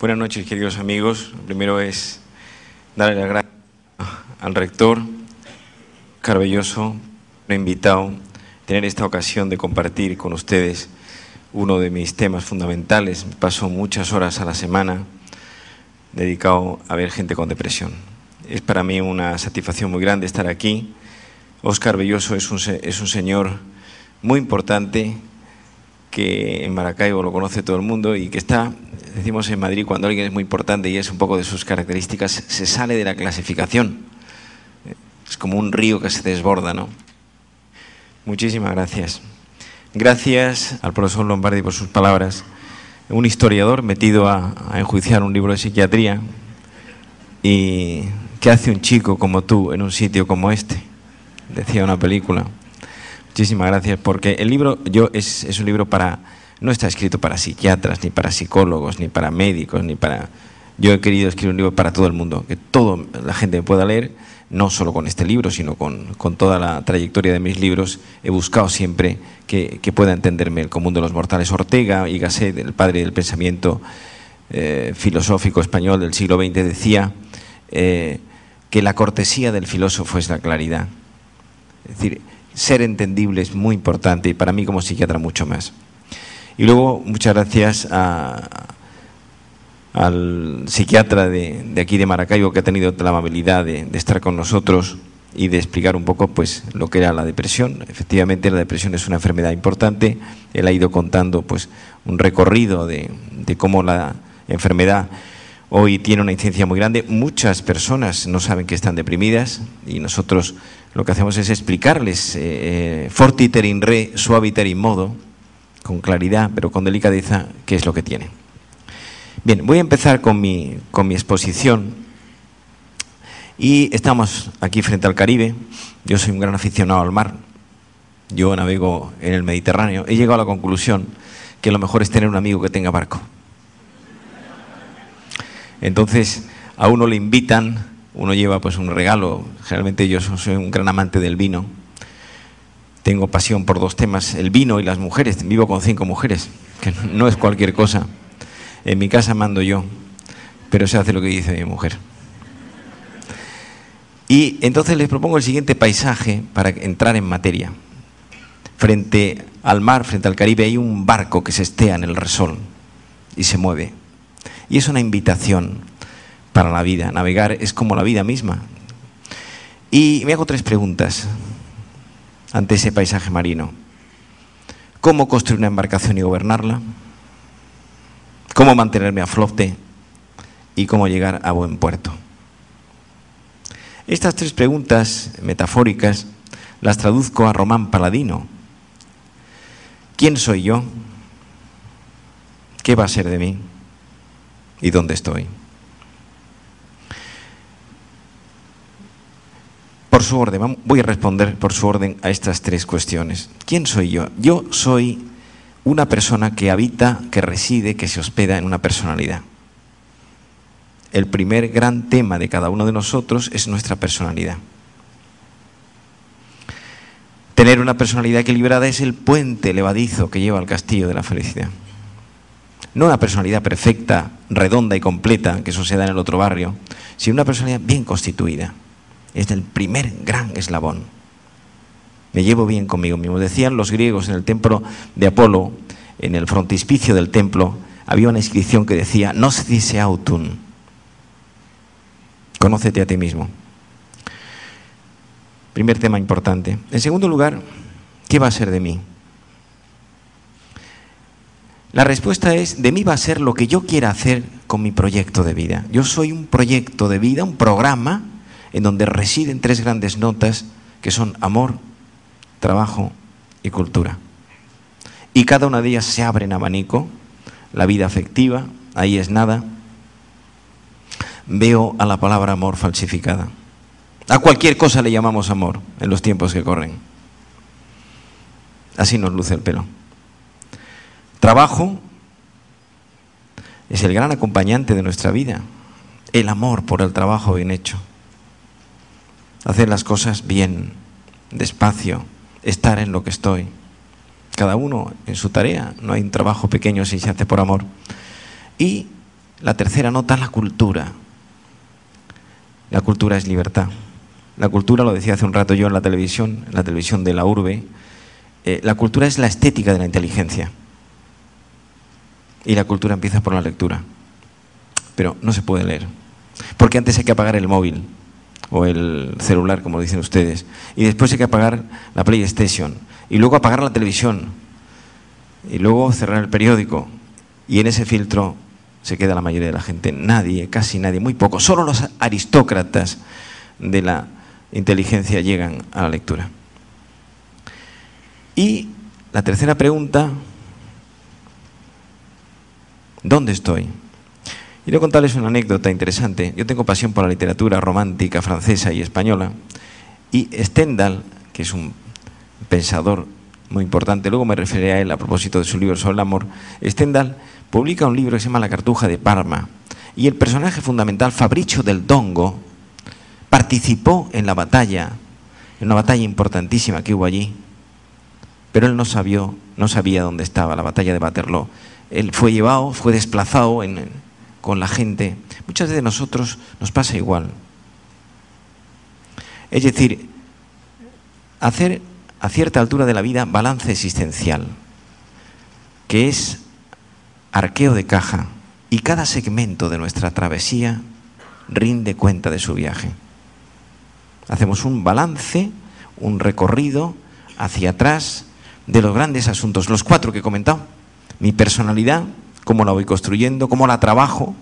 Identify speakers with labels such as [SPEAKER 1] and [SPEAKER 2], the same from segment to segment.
[SPEAKER 1] Buenas noches, queridos amigos. Lo primero es darle las gracias al rector Carbelloso, me ha invitado a tener esta ocasión de compartir con ustedes uno de mis temas fundamentales. Paso muchas horas a la semana dedicado a ver gente con depresión. Es para mí una satisfacción muy grande estar aquí. Óscar Belloso es un señor muy importante que en Maracaibo lo conoce todo el mundo y que está, decimos en Madrid, cuando alguien es muy importante y es un poco de sus características, se sale de la clasificación. Es como un río que se desborda, ¿no? Muchísimas gracias. Gracias al profesor Lombardi por sus palabras. Un historiador metido a enjuiciar un libro de psiquiatría. ¿Y qué hace un chico como tú en un sitio como este? Decía una película. Muchísimas gracias, porque el libro es un libro no está escrito para psiquiatras, ni para psicólogos, ni para médicos, ni para... Yo he querido escribir un libro para todo el mundo, que toda la gente pueda leer, no solo con este libro, sino con toda la trayectoria de mis libros. He buscado siempre que pueda entenderme el común de los mortales. Ortega y Gasset, el padre del pensamiento filosófico español del siglo XX, decía que la cortesía del filósofo es la claridad. Es decir, ser entendible es muy importante y para mí como psiquiatra mucho más. Y luego muchas gracias al psiquiatra de aquí de Maracaibo, que ha tenido la amabilidad de estar con nosotros y de explicar un poco pues lo que era la depresión. Efectivamente la depresión es una enfermedad importante. Él ha ido contando pues un recorrido de cómo la enfermedad hoy tiene una incidencia muy grande. Muchas personas no saben que están deprimidas y nosotros lo que hacemos es explicarles fortiter in re, suaviter in modo, con claridad pero con delicadeza, qué es lo que tienen. Bien, voy a empezar con mi exposición. Y estamos aquí frente al Caribe. Yo soy un gran aficionado al mar. Yo navego en el Mediterráneo. He llegado a la conclusión que lo mejor es tener un amigo que tenga barco. Entonces, a uno le invitan, uno lleva pues un regalo. Generalmente yo soy un gran amante del vino. Tengo pasión por dos temas, el vino y las mujeres. Vivo con 5 mujeres, que no es cualquier cosa. En mi casa mando yo, pero se hace lo que dice mi mujer. Y entonces les propongo el siguiente paisaje para entrar en materia. Frente al mar, frente al Caribe, hay un barco que se estea en el resol y se mueve. Y es una invitación para la vida. Navegar es como la vida misma. Y me hago 3 preguntas ante ese paisaje marino. ¿Cómo construir una embarcación y gobernarla? ¿Cómo mantenerme a flote? ¿Y cómo llegar a buen puerto? Estas 3 preguntas metafóricas las traduzco a Román Paladino. ¿Quién soy yo? ¿Qué va a ser de mí? ¿Y dónde estoy? Por su orden, voy a responder por su orden a estas 3 cuestiones. ¿Quién soy yo? Yo soy una persona que habita, que reside, que se hospeda en una personalidad. El primer gran tema de cada uno de nosotros es nuestra personalidad. Tener una personalidad equilibrada es el puente levadizo que lleva al castillo de la felicidad. No una personalidad perfecta, redonda y completa, que eso se da en el otro barrio, sino una personalidad bien constituida. Es el primer gran eslabón. Me llevo bien conmigo mismo. Decían los griegos en el templo de Apolo, en el frontispicio del templo, había una inscripción que decía: Nosce autum. Conócete a ti mismo. Primer tema importante. En segundo lugar, ¿qué va a ser de mí? La respuesta es: de mí va a ser lo que yo quiera hacer con mi proyecto de vida. Yo soy un proyecto de vida, un programa en donde residen 3 grandes notas que son amor, trabajo y cultura. Y cada una de ellas se abre en abanico. La vida afectiva, ahí es nada. Veo a la palabra amor falsificada. A cualquier cosa le llamamos amor en los tiempos que corren. Así nos luce el pelo. Trabajo es el gran acompañante de nuestra vida. El amor por el trabajo bien hecho. Hacer las cosas bien, despacio, estar en lo que estoy. Cada uno en su tarea. No hay un trabajo pequeño si se hace por amor. Y la tercera nota, la cultura. La cultura es libertad. La cultura, lo decía hace un rato yo en la televisión de la urbe, la cultura es la estética de la inteligencia. Y la cultura empieza por la lectura. Pero no se puede leer. Porque antes hay que apagar el móvil o el celular, como dicen ustedes. Y después hay que apagar la PlayStation. Y luego apagar la televisión. Y luego cerrar el periódico. Y en ese filtro se queda la mayoría de la gente. Nadie, casi nadie, muy poco. Solo los aristócratas de la inteligencia llegan a la lectura. Y la tercera pregunta, ¿dónde estoy? Quiero contarles una anécdota interesante. Yo tengo pasión por la literatura romántica francesa y española, y Stendhal, que es un pensador muy importante, luego me referiré a él a propósito de su libro sobre el amor. Stendhal publica un libro que se llama La Cartuja de Parma, y el personaje fundamental, Fabricio del Dongo, participó en la batalla, en una batalla importantísima que hubo allí, pero él no sabía dónde estaba, la batalla de Waterloo. Él fue llevado, fue desplazado con la gente. Muchas veces a nosotros nos pasa igual. Es decir, hacer a cierta altura de la vida balance existencial, que es arqueo de caja, y cada segmento de nuestra travesía rinde cuenta de su viaje. Hacemos un balance, un recorrido hacia atrás de los grandes asuntos, los 4 que he comentado. Mi personalidad, cómo la voy construyendo, cómo la trabajo.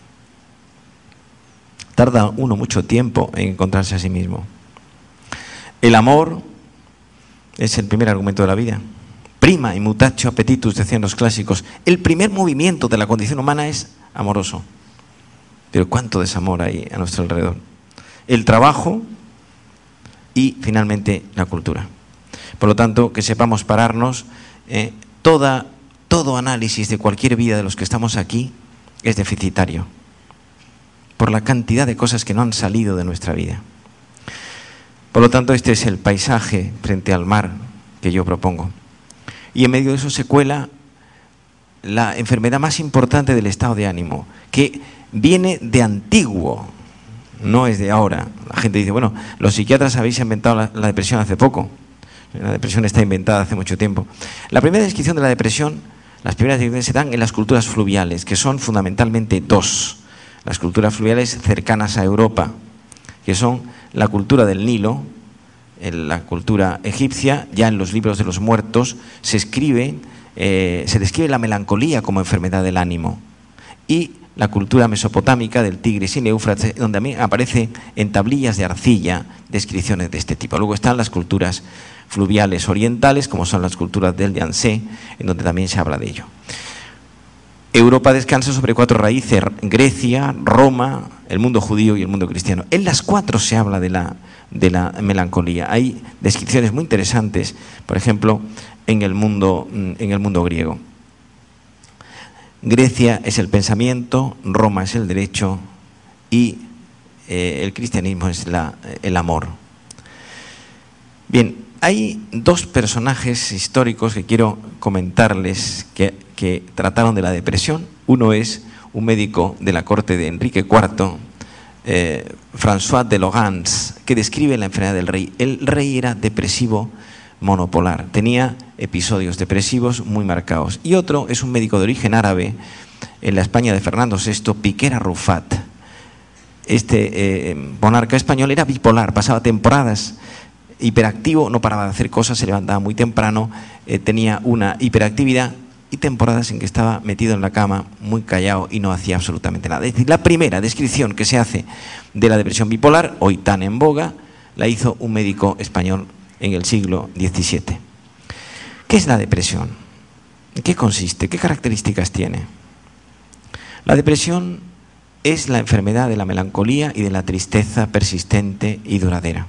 [SPEAKER 1] Tarda uno mucho tiempo en encontrarse a sí mismo. El amor es el primer argumento de la vida. Prima y mutatio appetitus, decían los clásicos. El primer movimiento de la condición humana es amoroso. Pero cuánto desamor hay a nuestro alrededor. El trabajo y finalmente la cultura. Por lo tanto, que sepamos pararnos. Todo análisis de cualquier vida de los que estamos aquí es deficitario, por la cantidad de cosas que no han salido de nuestra vida. Por lo tanto, este es el paisaje frente al mar que yo propongo. Y en medio de eso se cuela la enfermedad más importante del estado de ánimo, que viene de antiguo, no es de ahora. La gente dice, bueno, los psiquiatras habéis inventado la depresión hace poco. La depresión está inventada hace mucho tiempo. La primera descripción de la depresión, las primeras descripciones se dan en las culturas fluviales, que son fundamentalmente 2. Las culturas fluviales cercanas a Europa, que son la cultura del Nilo, la cultura egipcia. Ya en los libros de los muertos se describe la melancolía como enfermedad del ánimo. Y la cultura mesopotámica del Tigris y Éufrates, donde también aparece en tablillas de arcilla descripciones de este tipo. Luego están las culturas fluviales orientales, como son las culturas del Yangtze, en donde también se habla de ello. Europa descansa sobre 4 raíces: Grecia, Roma, el mundo judío y el mundo cristiano. En las 4 se habla de la melancolía. Hay descripciones muy interesantes, por ejemplo, en el mundo griego. Grecia es el pensamiento, Roma es el derecho y el cristianismo es el amor. Bien, hay 2 personajes históricos que quiero comentarles que trataron de la depresión. Uno es un médico de la corte de Enrique IV, François de Logans, que describe la enfermedad del rey. El rey era depresivo monopolar, tenía episodios depresivos muy marcados. Y otro es un médico de origen árabe en la España de Fernando VI, Piquer Arrufat. Este monarca español era bipolar, pasaba temporadas hiperactivo, no paraba de hacer cosas, se levantaba muy temprano, tenía una hiperactividad, y temporadas en que estaba metido en la cama, muy callado y no hacía absolutamente nada. Es decir, la primera descripción que se hace de la depresión bipolar, hoy tan en boga, la hizo un médico español en el siglo XVII. ¿Qué es la depresión? ¿En qué consiste? ¿Qué características tiene? La depresión es la enfermedad de la melancolía y de la tristeza persistente y duradera.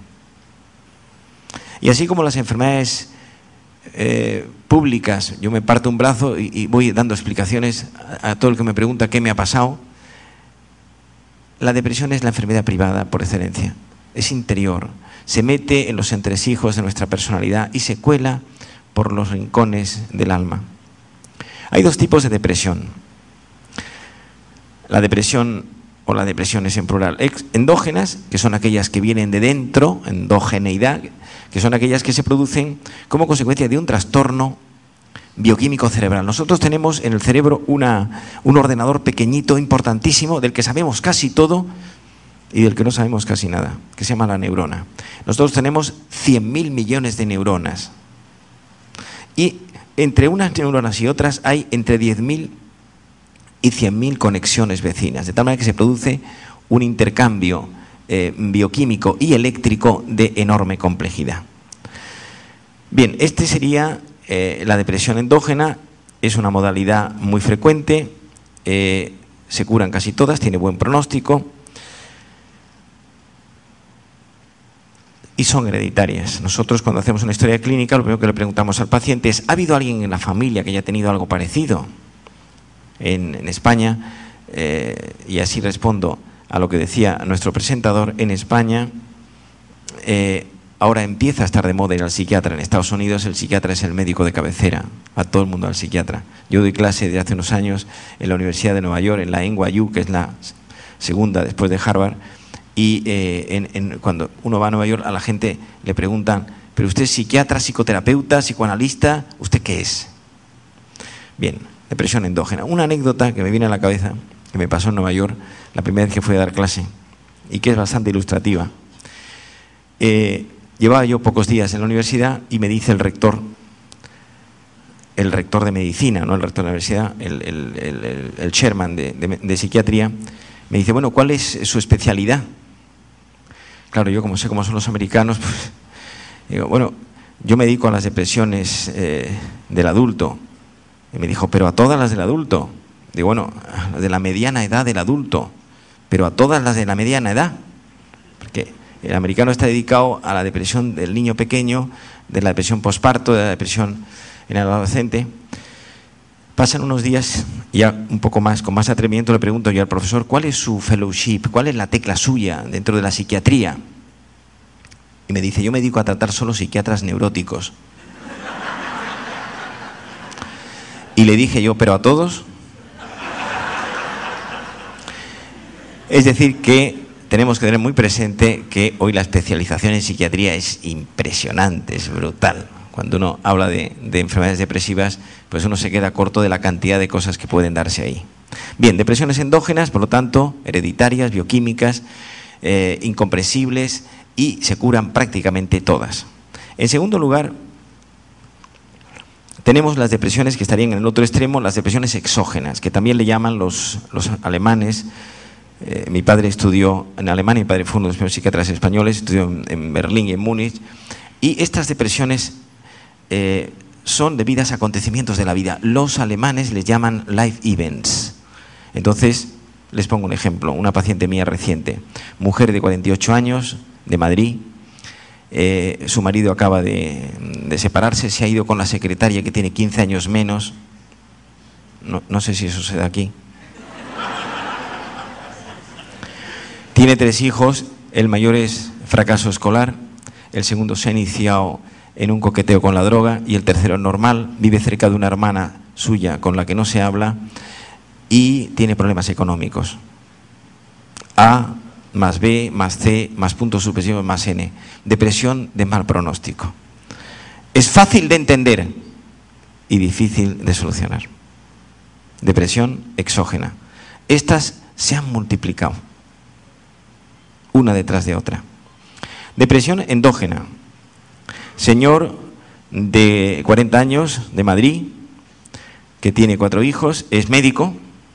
[SPEAKER 1] Y así como las enfermedades públicas, yo me parto un brazo y voy dando explicaciones a todo el que me pregunta qué me ha pasado, la depresión es la enfermedad privada por excelencia. Es interior, se mete en los entresijos de nuestra personalidad y se cuela por los rincones del alma. Hay 2 tipos de depresión. La depresión o las depresiones en plural. Endógenas, que son aquellas que vienen de dentro, endogeneidad, que son aquellas que se producen como consecuencia de un trastorno bioquímico cerebral. Nosotros tenemos en el cerebro un ordenador pequeñito, importantísimo, del que sabemos casi todo y del que no sabemos casi nada, que se llama la neurona. Nosotros tenemos 100.000 millones de neuronas. Y entre unas neuronas y otras hay entre 10.000 y 100.000 conexiones vecinas, de tal manera que se produce un intercambio bioquímico y eléctrico de enorme complejidad. Bien, este sería la depresión endógena, es una modalidad muy frecuente, se curan casi todas, tiene buen pronóstico y son hereditarias. Nosotros cuando hacemos una historia clínica lo primero que le preguntamos al paciente es: ¿ha habido alguien en la familia que haya tenido algo parecido? En España, y así respondo a lo que decía nuestro presentador, en España ahora empieza a estar de moda ir al psiquiatra. En Estados Unidos el psiquiatra es el médico de cabecera, a todo el mundo al psiquiatra. Yo doy clase desde hace unos años en la Universidad de Nueva York, en la NYU, que es la segunda después de Harvard, y cuando uno va a Nueva York a la gente le preguntan: ¿pero usted es psiquiatra, psicoterapeuta, psicoanalista? ¿Usted qué es? Bien. Depresión endógena. Una anécdota que me viene a la cabeza, que me pasó en Nueva York la primera vez que fui a dar clase y que es bastante ilustrativa. Llevaba yo pocos días en la universidad y me dice el rector de medicina, no el rector de la universidad, el chairman de psiquiatría, me dice: bueno, ¿cuál es su especialidad? Claro, yo como sé cómo son los americanos, pues digo: bueno, yo me dedico a las depresiones del adulto. Y me dijo: pero a todas las del adulto. Digo: bueno, a las de la mediana edad del adulto, pero a todas las de la mediana edad. Porque el americano está dedicado a la depresión del niño pequeño, de la depresión posparto, de la depresión en el adolescente. Pasan unos días y ya un poco más, con más atrevimiento, le pregunto yo al profesor: ¿cuál es su fellowship? ¿Cuál es la tecla suya dentro de la psiquiatría? Y me dice: yo me dedico a tratar solo psiquiatras neuróticos. Y le dije yo: ¿pero a todos? Es decir, que tenemos que tener muy presente que hoy la especialización en psiquiatría es impresionante, es brutal. Cuando uno habla de enfermedades depresivas, pues uno se queda corto de la cantidad de cosas que pueden darse ahí. Bien, depresiones endógenas, por lo tanto, hereditarias, bioquímicas, incomprensibles, y se curan prácticamente todas. En segundo lugar, tenemos las depresiones que estarían en el otro extremo, las depresiones exógenas, que también le llaman los alemanes. Mi padre estudió en Alemania, mi padre fue uno de los primeros psiquiatras españoles, estudió en Berlín y en Múnich. Y estas depresiones son debidas a acontecimientos de la vida. Los alemanes les llaman life events. Entonces, les pongo un ejemplo. Una paciente mía reciente, mujer de 48 años, de Madrid. Su marido acaba de separarse, se ha ido con la secretaria que tiene 15 años menos. No sé si eso se da aquí. Tiene 3 hijos, el mayor es fracaso escolar, el segundo se ha iniciado en un coqueteo con la droga y el tercero es normal, vive cerca de una hermana suya con la que no se habla y tiene problemas económicos. A más B, más C, más puntos suspensivos, más N. Depresión de mal pronóstico. Es fácil de entender y difícil de solucionar. Depresión exógena. Estas se han multiplicado, una detrás de otra. Depresión endógena. Señor de 40 años, de Madrid, que tiene 4 hijos, es médico,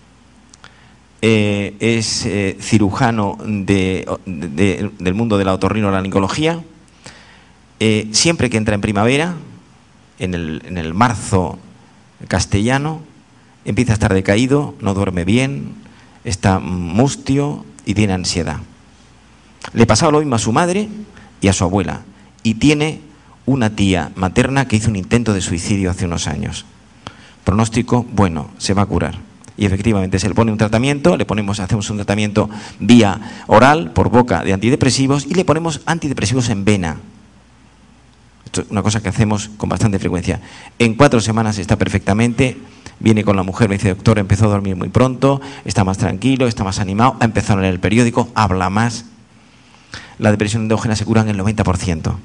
[SPEAKER 1] es cirujano del mundo de la otorrinolaringología. Siempre que entra en primavera, en el marzo castellano, empieza a estar decaído, no duerme bien, está mustio y tiene ansiedad. Le pasaba lo mismo a su madre y a su abuela. Y tiene una tía materna que hizo un intento de suicidio hace unos años. Pronóstico: bueno, se va a curar. Y efectivamente se le pone un tratamiento, hacemos un tratamiento vía oral, por boca, de antidepresivos, y le ponemos antidepresivos en vena. Esto es una cosa que hacemos con bastante frecuencia. En 4 semanas está perfectamente viene con la mujer, me dice, doctor, empezó a dormir muy pronto, está más tranquilo, está más animado, ha empezado a leer el periódico, habla más. La depresión endógena se cura en el 90%.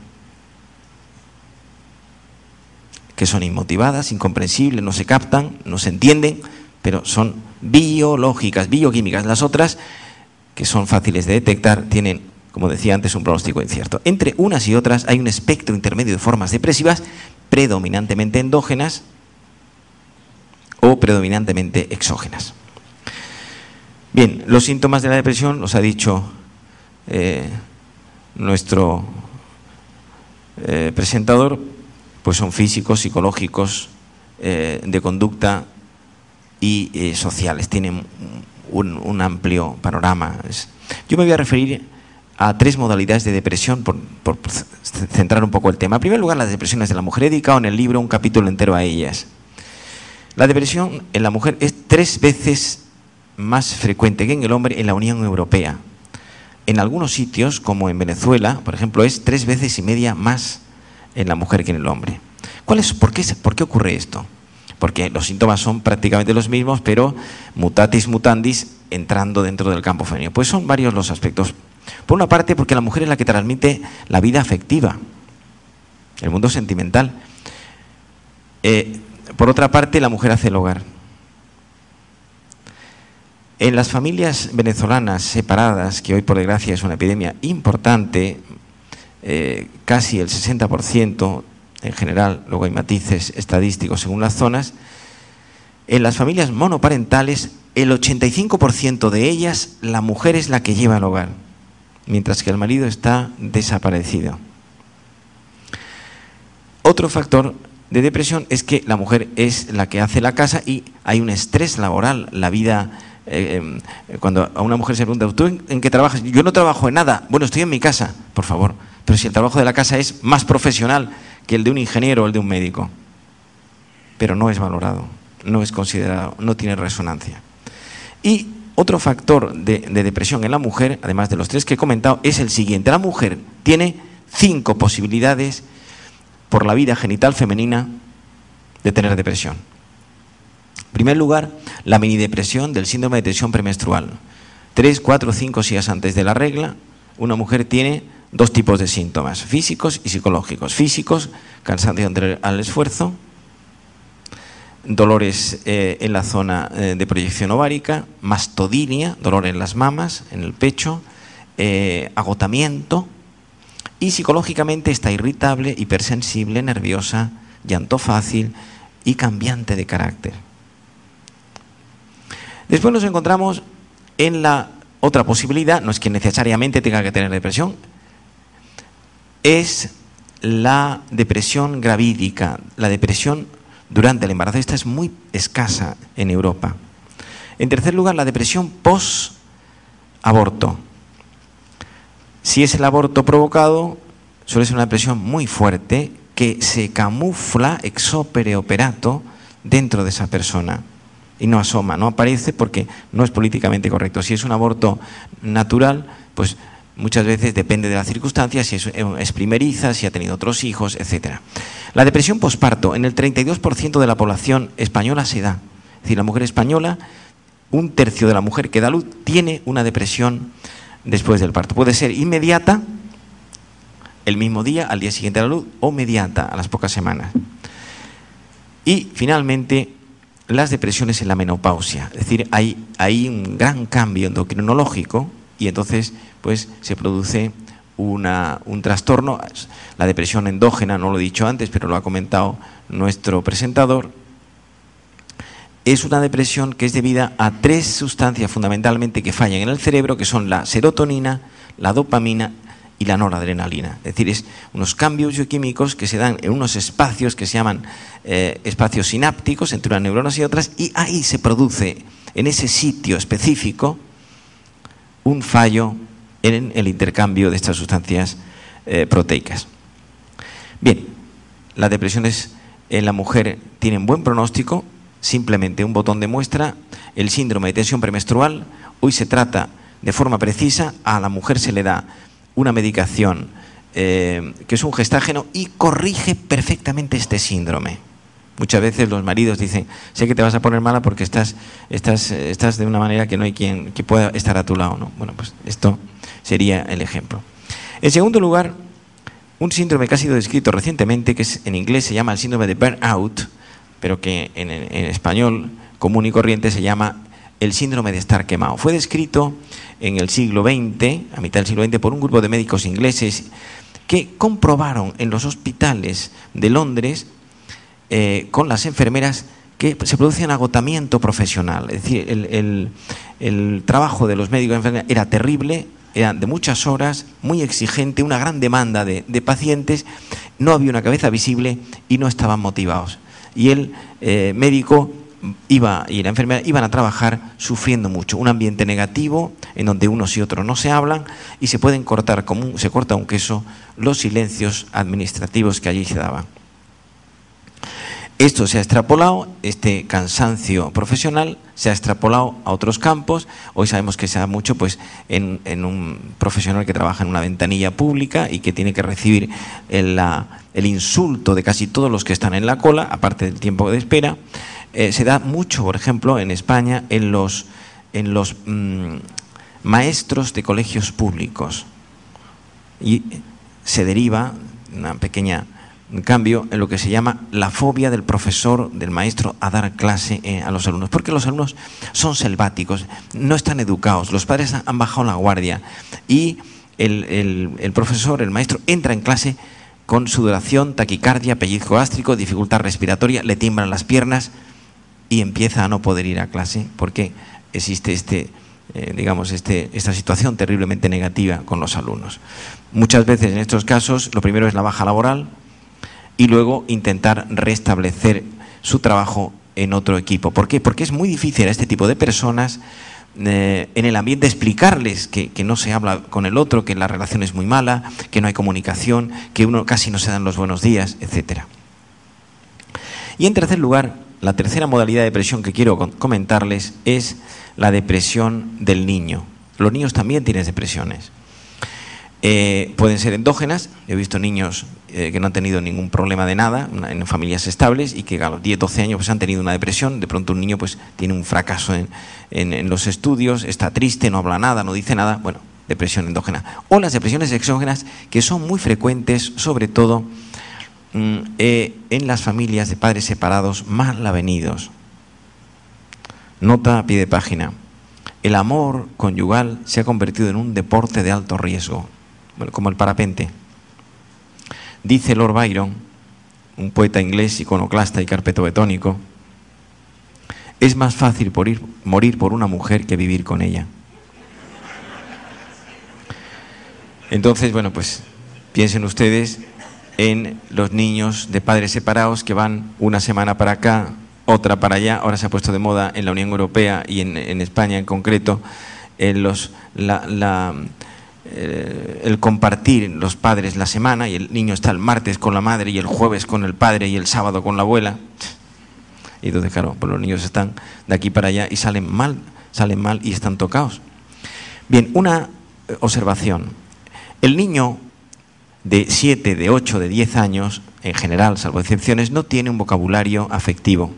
[SPEAKER 1] Que son inmotivadas, incomprensibles, no se captan, no se entienden, pero son biológicas, bioquímicas. Las otras, que son fáciles de detectar, tienen, como decía antes, un pronóstico incierto. Entre unas y otras hay un espectro intermedio de formas depresivas, predominantemente endógenas o predominantemente exógenas. Bien, los síntomas de la depresión, los ha dicho nuestro presentador, pues son físicos, psicológicos, de conducta y sociales. Tienen un amplio panorama. Yo me voy a referir a 3 modalidades de depresión por centrar un poco el tema. En primer lugar, las depresiones de la mujer. He dedicado en el libro un capítulo entero a ellas. La depresión en la mujer es 3 veces más frecuente que en el hombre en la Unión Europea. En algunos sitios, como en Venezuela, por ejemplo, es 3,5 veces más en la mujer que en el hombre. ¿Por qué ocurre esto? Porque los síntomas son prácticamente los mismos, pero mutatis mutandis entrando dentro del campo femenino. Pues son varios los aspectos. Por una parte, porque la mujer es la que transmite la vida afectiva, el mundo sentimental. Por otra parte, la mujer hace el hogar. En las familias venezolanas separadas, que hoy por desgracia es una epidemia importante, casi el 60% en general, luego hay matices estadísticos según las zonas, en las familias monoparentales, el 85% de ellas, la mujer es la que lleva el hogar, mientras que el marido está desaparecido. Otro factor de depresión es que la mujer es la que hace la casa y hay un estrés laboral. La vida, cuando a una mujer se pregunta, ¿tú en qué trabajas? Yo no trabajo en nada. Bueno, estoy en mi casa, por favor. Pero si el trabajo de la casa es más profesional que el de un ingeniero o el de un médico, pero no es valorado, no es considerado, no tiene resonancia. Y otro factor de depresión en la mujer, además de los 3 que he comentado, es el siguiente. La mujer tiene 5 posibilidades por la vida genital femenina de tener depresión. En primer lugar, la minidepresión del síndrome de tensión premenstrual. 3, 4, 5 días antes de la regla, una mujer tiene 2 tipos de síntomas, físicos y psicológicos. Físicos, cansancio al esfuerzo, dolores en la zona de proyección ovárica, mastodinia, dolor en las mamas, en el pecho, agotamiento, y psicológicamente está irritable, hipersensible, nerviosa, llanto fácil y cambiante de carácter. Después nos encontramos en la otra posibilidad, no es que necesariamente tenga que tener depresión, es la depresión gravídica, la depresión durante el embarazo. Esta es muy escasa en Europa. En tercer lugar, la depresión post-aborto. Si es el aborto provocado, suele ser una depresión muy fuerte que se camufla ex opere operato dentro de esa persona y no asoma, no aparece porque no es políticamente correcto. Si es un aborto natural, pues muchas veces depende de las circunstancias, si es primeriza, si ha tenido otros hijos, etc. La depresión posparto, en el 32% de la población española se da. Es decir, la mujer española, 1/3 de la mujer que da luz tiene una depresión después del parto. Puede ser inmediata, el mismo día, al día siguiente a la luz, o mediata, a las pocas semanas. Y finalmente, las depresiones en la menopausia. Es decir, hay un gran cambio endocrinológico y entonces pues se produce un trastorno. La depresión endógena, no lo he dicho antes, pero lo ha comentado nuestro presentador, es una depresión que es debida a 3 sustancias fundamentalmente que fallan en el cerebro, que son la serotonina, la dopamina y la noradrenalina. Es decir, es unos cambios bioquímicos que se dan en unos espacios que se llaman espacios sinápticos entre unas neuronas y otras, y ahí se produce, en ese sitio específico, un fallo en el intercambio de estas sustancias proteicas. Bien, las depresiones en la mujer tienen buen pronóstico, simplemente un botón de muestra. El síndrome de tensión premenstrual, hoy se trata de forma precisa, a la mujer se le da una medicación que es un gestágeno y corrige perfectamente este síndrome. Muchas veces los maridos dicen, sé que te vas a poner mala porque estás de una manera que no hay quien que pueda estar a tu lado, ¿no? Bueno, pues esto sería el ejemplo. En segundo lugar, un síndrome que ha sido descrito recientemente, que en inglés se llama el síndrome de burnout, pero que en español común y corriente se llama el síndrome de estar quemado. Fue descrito en el siglo XX, a mitad del siglo XX, por un grupo de médicos ingleses que comprobaron en los hospitales de Londres con las enfermeras que se producía un agotamiento profesional. Es decir, el trabajo de los médicos y enfermeras era terrible, era de muchas horas, muy exigente, una gran demanda de pacientes, no había una cabeza visible y no estaban motivados. Y el médico y la enfermera iban a trabajar sufriendo mucho, un ambiente negativo en donde unos y otros no se hablan y se pueden cortar, se corta un queso, los silencios administrativos que allí se daban. Esto se ha extrapolado, este cansancio profesional se ha extrapolado a otros campos. Hoy sabemos que se da mucho pues, en un profesional que trabaja en una ventanilla pública y que tiene que recibir el insulto de casi todos los que están en la cola, aparte del tiempo de espera. Se da mucho, por ejemplo, en España, en los maestros de colegios públicos. Y se deriva una pequeña... En cambio, en lo que se llama la fobia del profesor, del maestro, a dar clase a los alumnos. Porque los alumnos son selváticos, no están educados, los padres han bajado la guardia y el profesor, el maestro, entra en clase con sudoración, taquicardia, pellizco gástrico, dificultad respiratoria, le tiemblan las piernas y empieza a no poder ir a clase porque existe esta situación terriblemente negativa con los alumnos. Muchas veces en estos casos lo primero es la baja laboral, y luego intentar restablecer su trabajo en otro equipo. ¿Por qué? Porque es muy difícil a este tipo de personas en el ambiente explicarles que no se habla con el otro, que la relación es muy mala, que no hay comunicación, que uno casi no se dan los buenos días, etc. Y en tercer lugar, la tercera modalidad de depresión que quiero comentarles es la depresión del niño. Los niños también tienen depresiones. Pueden ser endógenas. He visto niños que no han tenido ningún problema de nada en familias estables y que a los 10, 12 años pues, han tenido una depresión. De pronto un niño pues, tiene un fracaso en los estudios, está triste, no habla nada, no dice nada. Bueno, depresión endógena. O las depresiones exógenas, que son muy frecuentes, sobre todo en las familias de padres separados mal avenidos. Nota a pie de página. El amor conyugal se ha convertido en un deporte de alto riesgo. Bueno, como el parapente. Dice Lord Byron, un poeta inglés, iconoclasta y carpetobetónico, es más fácil morir por una mujer que vivir con ella. Entonces, bueno, pues piensen ustedes en los niños de padres separados que van una semana para acá, otra para allá. Ahora se ha puesto de moda en la Unión Europea y en España en concreto el compartir los padres la semana, y el niño está el martes con la madre y el jueves con el padre y el sábado con la abuela. Y entonces, claro, pues los niños están de aquí para allá y salen mal y están tocados. Bien, una observación. El niño de 7, de 8, de 10 años, en general, salvo excepciones, no tiene un vocabulario afectivo.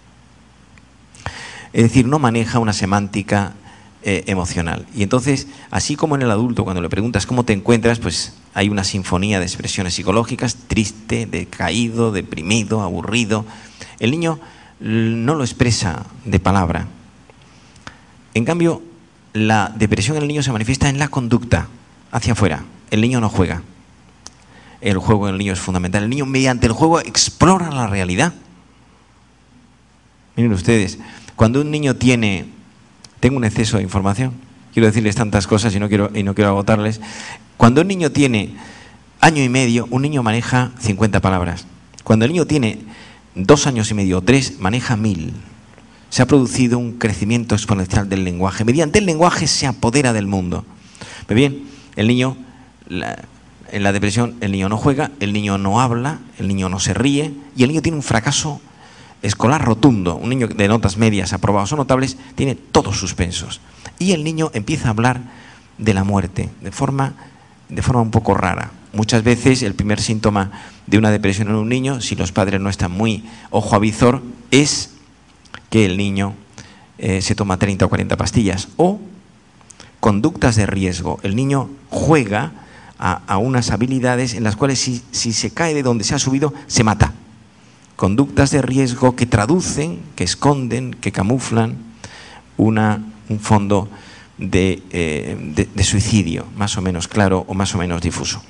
[SPEAKER 1] Es decir, no maneja una semántica emocional. Y entonces, así como en el adulto, cuando le preguntas cómo te encuentras, pues hay una sinfonía de expresiones psicológicas: triste, decaído, deprimido, aburrido. El niño no lo expresa de palabra. En cambio, la depresión en el niño se manifiesta en la conducta, hacia afuera. El niño no juega. El juego en el niño es fundamental. El niño, mediante el juego, explora la realidad. Miren ustedes, cuando un niño tengo un exceso de información, quiero decirles tantas cosas y no quiero agotarles. Cuando un niño tiene año y medio, un niño maneja 50 palabras. Cuando el niño tiene 2 años y medio o 3, maneja 1000. Se ha producido un crecimiento exponencial del lenguaje. Mediante el lenguaje se apodera del mundo. Muy bien, el niño, en la depresión, el niño no juega, el niño no habla, el niño no se ríe y el niño tiene un fracaso escolar rotundo. Un niño de notas medias, aprobados o notables, tiene todos suspensos. Y el niño empieza a hablar de la muerte de forma un poco rara. muchas veces el primer síntoma de una depresión en un niño, si los padres no están muy ojo a visor, es que el niño se toma 30 o 40 pastillas. O conductas de riesgo. El niño juega a unas habilidades en las cuales si se cae de donde se ha subido, se mata. Conductas de riesgo que traducen, que esconden, que camuflan un fondo de suicidio, más o menos claro o más o menos difuso.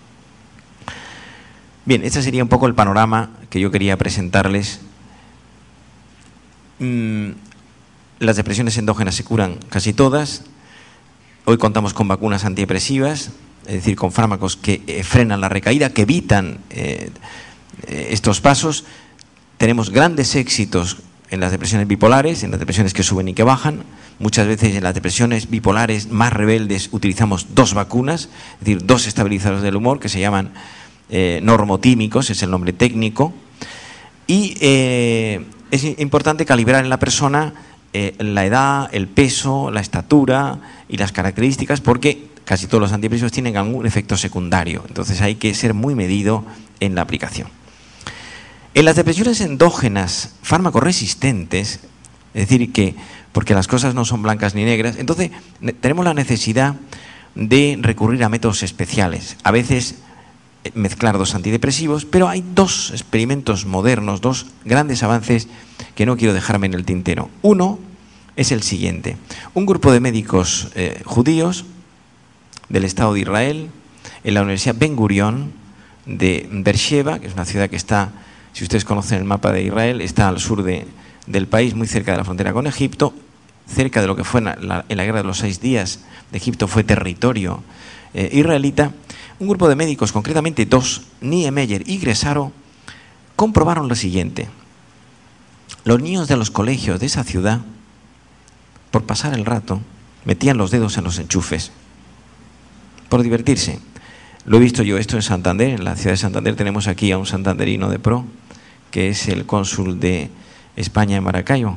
[SPEAKER 1] Bien, este sería un poco el panorama que yo quería presentarles. Las depresiones endógenas se curan casi todas. Hoy contamos con vacunas antidepresivas, es decir, con fármacos que frenan la recaída, que evitan estos pasos. Tenemos grandes éxitos en las depresiones bipolares, en las depresiones que suben y que bajan. Muchas veces en las depresiones bipolares más rebeldes utilizamos 2 vacunas, es decir, 2 estabilizadores del humor que se llaman normotímicos, es el nombre técnico. Y es importante calibrar en la persona la edad, el peso, la estatura y las características, porque casi todos los antidepresivos tienen algún efecto secundario. Entonces hay que ser muy medido en la aplicación. En las depresiones endógenas fármaco-resistentes, es decir, que porque las cosas no son blancas ni negras, entonces tenemos la necesidad de recurrir a métodos especiales. A veces mezclar 2 antidepresivos, pero hay 2 experimentos modernos, 2 grandes avances que no quiero dejarme en el tintero. Uno es el siguiente. Un grupo de médicos judíos del Estado de Israel, en la Universidad Ben Gurion de Beersheba, que es una ciudad que está, si ustedes conocen el mapa de Israel, está al sur del país, muy cerca de la frontera con Egipto, cerca de lo que fue en la Guerra de los 6 días de Egipto, fue territorio israelita. Un grupo de médicos, concretamente 2, Niemeyer y Gresaro, comprobaron lo siguiente. Los niños de los colegios de esa ciudad, por pasar el rato, metían los dedos en los enchufes, por divertirse. Lo he visto yo esto en Santander, en la ciudad de Santander tenemos aquí a un santanderino de pro, que es el cónsul de España en Maracaibo,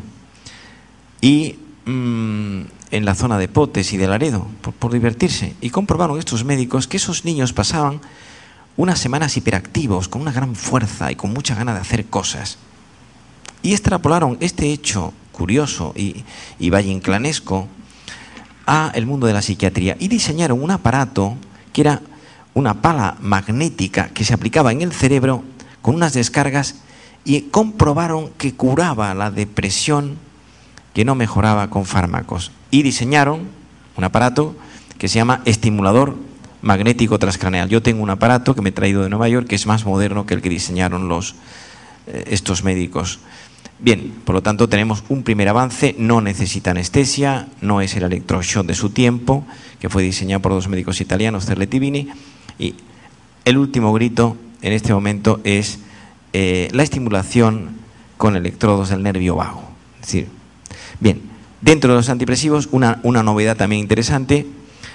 [SPEAKER 1] y en la zona de Potes y de Laredo, por divertirse. Y comprobaron estos médicos que esos niños pasaban unas semanas hiperactivos, con una gran fuerza y con mucha gana de hacer cosas. Y extrapolaron este hecho curioso y valleinclanesco a el mundo de la psiquiatría y diseñaron un aparato que era una pala magnética que se aplicaba en el cerebro con unas descargas y comprobaron que curaba la depresión, que no mejoraba con fármacos. Y diseñaron un aparato que se llama estimulador magnético transcraneal. Yo tengo un aparato que me he traído de Nueva York que es más moderno que el que diseñaron estos médicos. Bien, por lo tanto tenemos un primer avance, no necesita anestesia, no es el electroshock de su tiempo, que fue diseñado por 2 médicos italianos, Cerletti y Vini, y el último grito en este momento es la estimulación con electrodos del nervio vago. Es decir, bien, dentro de los antidepresivos, una novedad también interesante,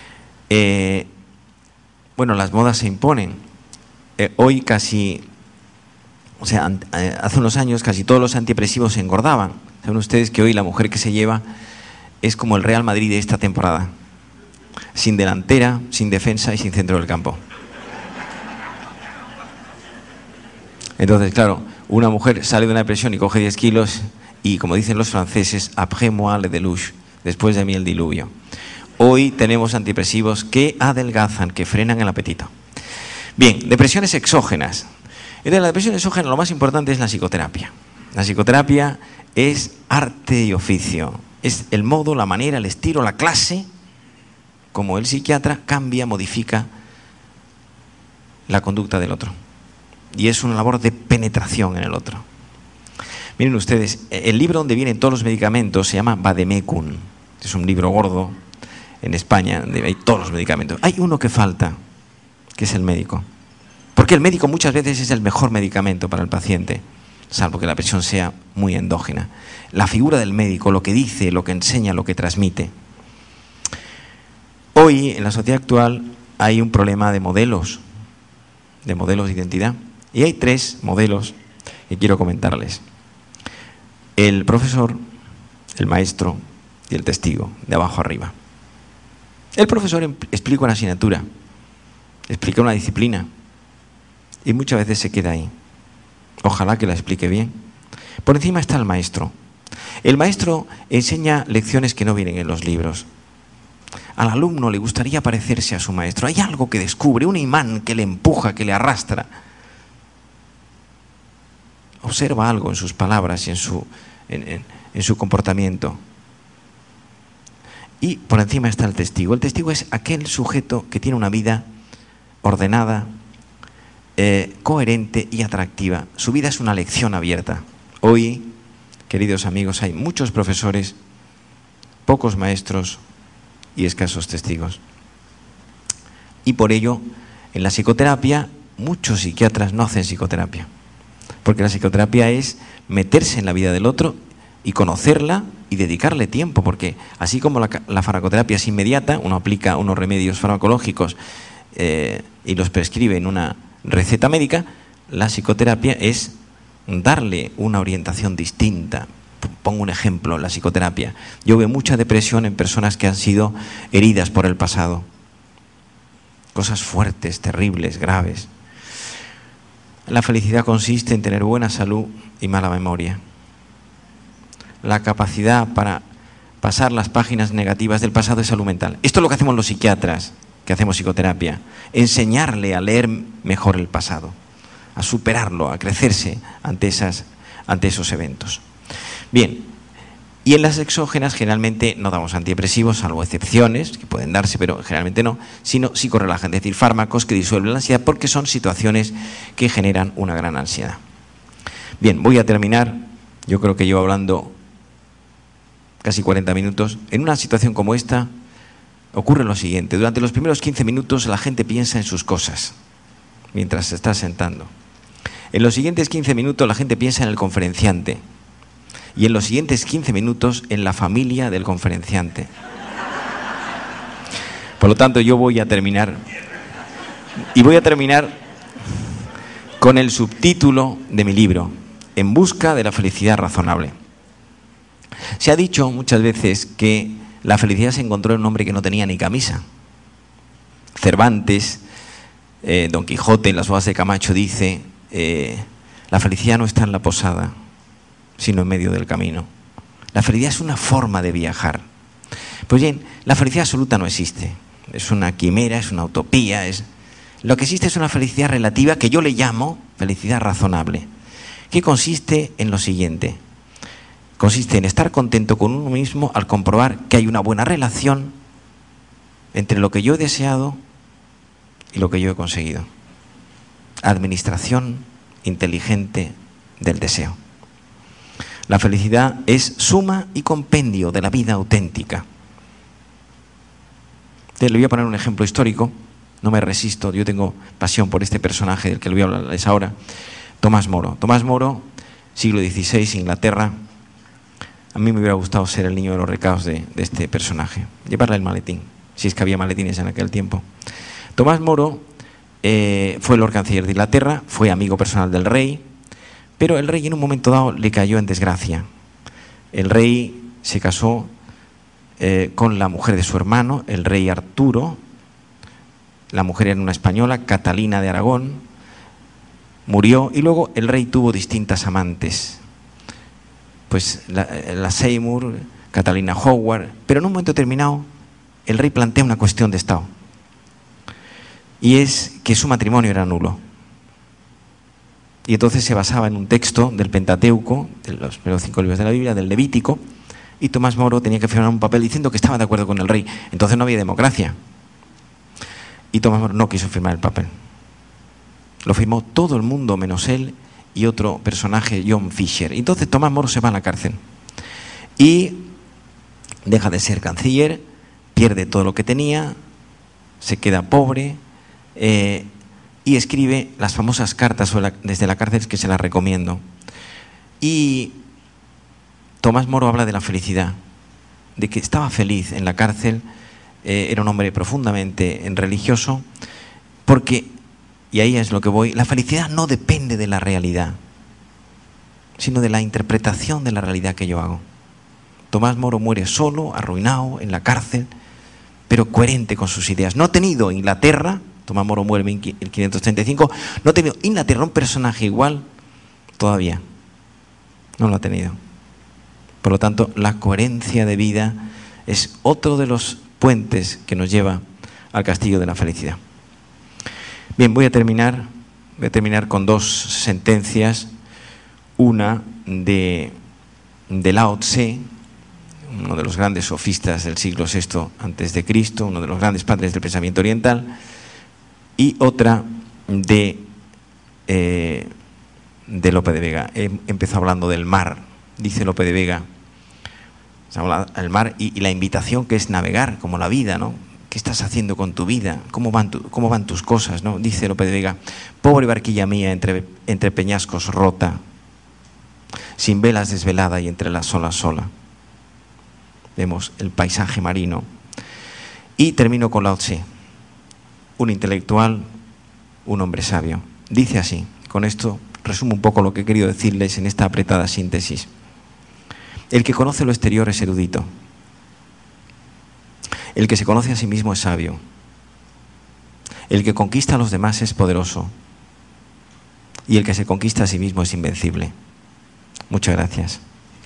[SPEAKER 1] bueno, las modas se imponen. Hoy casi, o sea, hace unos años casi todos los antidepresivos se engordaban. Saben ustedes que hoy la mujer que se lleva es como el Real Madrid de esta temporada, sin delantera, sin defensa y sin centro del campo. Entonces, claro, una mujer sale de una depresión y coge 10 kilos y, como dicen los franceses, après moi le déluge, después de mí el diluvio. Hoy tenemos antidepresivos que adelgazan, que frenan el apetito. Bien, depresiones exógenas. De la depresión exógena lo más importante es la psicoterapia. La psicoterapia es arte y oficio. Es el modo, la manera, el estilo, la clase, como el psiquiatra cambia, modifica la conducta del otro. Y es una labor de penetración en el otro. Miren ustedes, el libro donde vienen todos los medicamentos se llama Vademecum. Es un libro gordo en España, donde hay todos los medicamentos. Hay uno que falta, que es el médico. Porque el médico muchas veces es el mejor medicamento para el paciente, salvo que la presión sea muy endógena. La figura del médico, lo que dice, lo que enseña, lo que transmite. Hoy, en la sociedad actual, hay un problema de modelos de identidad. Y hay 3 modelos que quiero comentarles. El profesor, el maestro y el testigo, de abajo arriba. El profesor explica una asignatura explicar una disciplina y muchas veces se queda ahí. Ojalá que la explique bien. Por encima está el maestro. El maestro enseña lecciones que no vienen en los libros. Al alumno le gustaría parecerse a su maestro. Hay algo que descubre, un imán que le empuja, que le arrastra. Observa algo en sus palabras y en su comportamiento. Y por encima está el testigo. El testigo es aquel sujeto que tiene una vida ordenada, coherente y atractiva. Su vida es una lección abierta. Hoy, queridos amigos, hay muchos profesores, pocos maestros y escasos testigos. Y por ello, en la psicoterapia, muchos psiquiatras no hacen psicoterapia. Porque la psicoterapia es meterse en la vida del otro y conocerla y dedicarle tiempo, porque así como la farmacoterapia es inmediata, uno aplica unos remedios farmacológicos y los prescribe en una receta médica, la psicoterapia es darle una orientación distinta. Pongo un ejemplo, la psicoterapia. Yo veo mucha depresión en personas que han sido heridas por el pasado. Cosas fuertes, terribles, graves. La felicidad consiste en tener buena salud y mala memoria. La capacidad para pasar las páginas negativas del pasado es salud mental. Esto es lo que hacemos los psiquiatras, que hacemos psicoterapia. Enseñarle a leer mejor el pasado, a superarlo, a crecerse ante esos eventos. Bien, y en las exógenas generalmente no damos antidepresivos, salvo excepciones, que pueden darse, pero generalmente no, sino psicorelajantes, es decir, fármacos que disuelven la ansiedad porque son situaciones que generan una gran ansiedad. Bien, voy a terminar, yo creo que llevo hablando casi 40 minutos. En una situación como esta ocurre lo siguiente: durante los primeros 15 minutos la gente piensa en sus cosas, mientras se está sentando. En los siguientes 15 minutos la gente piensa en el conferenciante. Y en los siguientes 15 minutos en la familia del conferenciante. Por lo tanto, yo voy a terminar. Y voy a terminar con el subtítulo de mi libro: En busca de la felicidad razonable. Se ha dicho muchas veces que la felicidad se encontró en un hombre que no tenía ni camisa. Cervantes, Don Quijote, en las bodas de Camacho dice: la felicidad no está en la posada, sino en medio del camino. La felicidad es una forma de viajar. Pues bien, la felicidad absoluta no existe. Es una quimera, es una utopía. Lo que existe es una felicidad relativa que yo le llamo felicidad razonable, que consiste en lo siguiente. Consiste en estar contento con uno mismo al comprobar que hay una buena relación entre lo que yo he deseado y lo que yo he conseguido. Administración inteligente del deseo. La felicidad es suma y compendio de la vida auténtica. Le voy a poner un ejemplo histórico, no me resisto, yo tengo pasión por este personaje del que le voy a hablarles ahora. Tomás Moro. Tomás Moro, siglo XVI, Inglaterra. A mí me hubiera gustado ser el niño de los recados de este personaje, llevarle el maletín, si es que había maletines en aquel tiempo. Tomás Moro fue Lord Canciller de Inglaterra, fue amigo personal del rey, pero el rey en un momento dado le cayó en desgracia. El rey se casó con la mujer de su hermano, el rey Arturo. La mujer era una española, Catalina de Aragón. Murió y luego el rey tuvo distintas amantes. Pues la Seymour, Catalina Howard. Pero en un momento determinado el rey plantea una cuestión de Estado. Y es que su matrimonio era nulo. Y entonces se basaba en un texto del Pentateuco, de los primeros 5 libros de la Biblia, del Levítico, y Tomás Moro tenía que firmar un papel diciendo que estaba de acuerdo con el rey. Entonces no había democracia. Y Tomás Moro no quiso firmar el papel. Lo firmó todo el mundo menos él y otro personaje, John Fisher. Entonces Tomás Moro se va a la cárcel y deja de ser canciller, pierde todo lo que tenía, se queda pobre, y escribe las famosas cartas desde la cárcel, que se las recomiendo. Y Tomás Moro habla de la felicidad, de que estaba feliz en la cárcel, era un hombre profundamente religioso, porque, y ahí es lo que voy, la felicidad no depende de la realidad, sino de la interpretación de la realidad que yo hago. Tomás Moro muere solo, arruinado, en la cárcel, pero coherente con sus ideas. No ha tenido Inglaterra, Tomás Moro muere en el 535, no ha tenido Inglaterra un personaje igual todavía, no lo ha tenido. Por lo tanto, la coherencia de vida es otro de los puentes que nos lleva al castillo de la felicidad. Bien, voy a terminar con dos sentencias, una de Lao Tse, uno de los grandes sofistas del siglo VI a.C., uno de los grandes padres del pensamiento oriental, y otra de Lope de Vega. Empezó hablando del mar. Dice Lope de Vega, el mar y la invitación que es navegar, como la vida, ¿no? ¿Qué estás haciendo con tu vida? ¿Cómo van tus cosas, ¿no? Dice Lope de Vega, pobre barquilla mía entre peñascos rota, sin velas desvelada y entre las olas sola. Vemos el paisaje marino. Y termino con Lao Tse, un intelectual, un hombre sabio. Dice así, con esto resumo un poco lo que he querido decirles en esta apretada síntesis. El que conoce lo exterior es erudito. El que se conoce a sí mismo es sabio. El que conquista a los demás es poderoso. Y el que se conquista a sí mismo es invencible. Muchas gracias.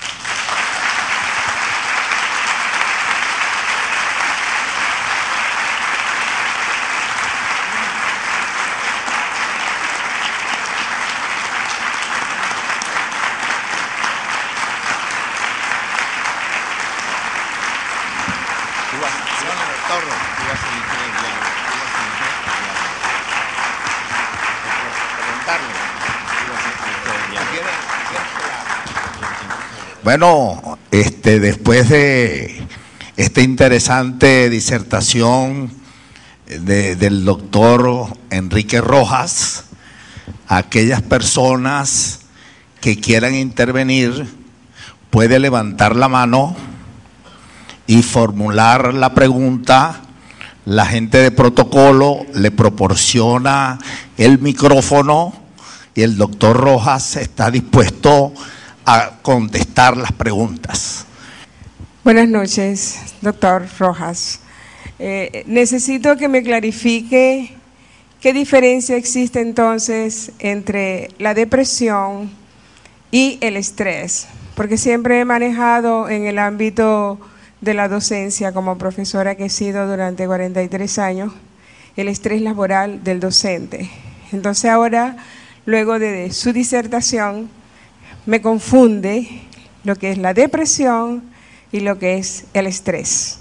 [SPEAKER 2] Bueno, después de esta interesante disertación del doctor Enrique Rojas, aquellas personas que quieran intervenir puede levantar la mano y formular la pregunta. La gente de protocolo le proporciona el micrófono y el doctor Rojas está dispuesto a contestar las preguntas.
[SPEAKER 3] Buenas noches, doctor Rojas. Necesito que me clarifique qué diferencia existe entonces entre la depresión y el estrés, porque siempre he manejado en el ámbito de la docencia como profesora que he sido durante 43 años, el estrés laboral del docente. Entonces ahora, luego de su disertación, me confunde lo que es la depresión y lo que es el estrés.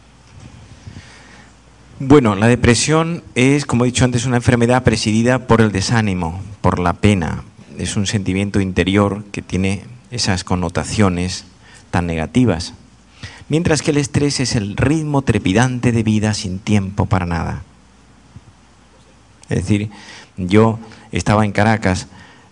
[SPEAKER 1] Bueno, la depresión es, como he dicho antes, una enfermedad presidida por el desánimo, por la pena. Es un sentimiento interior que tiene esas connotaciones tan negativas. Mientras que el estrés es el ritmo trepidante de vida sin tiempo para nada. Es decir, yo estaba en Caracas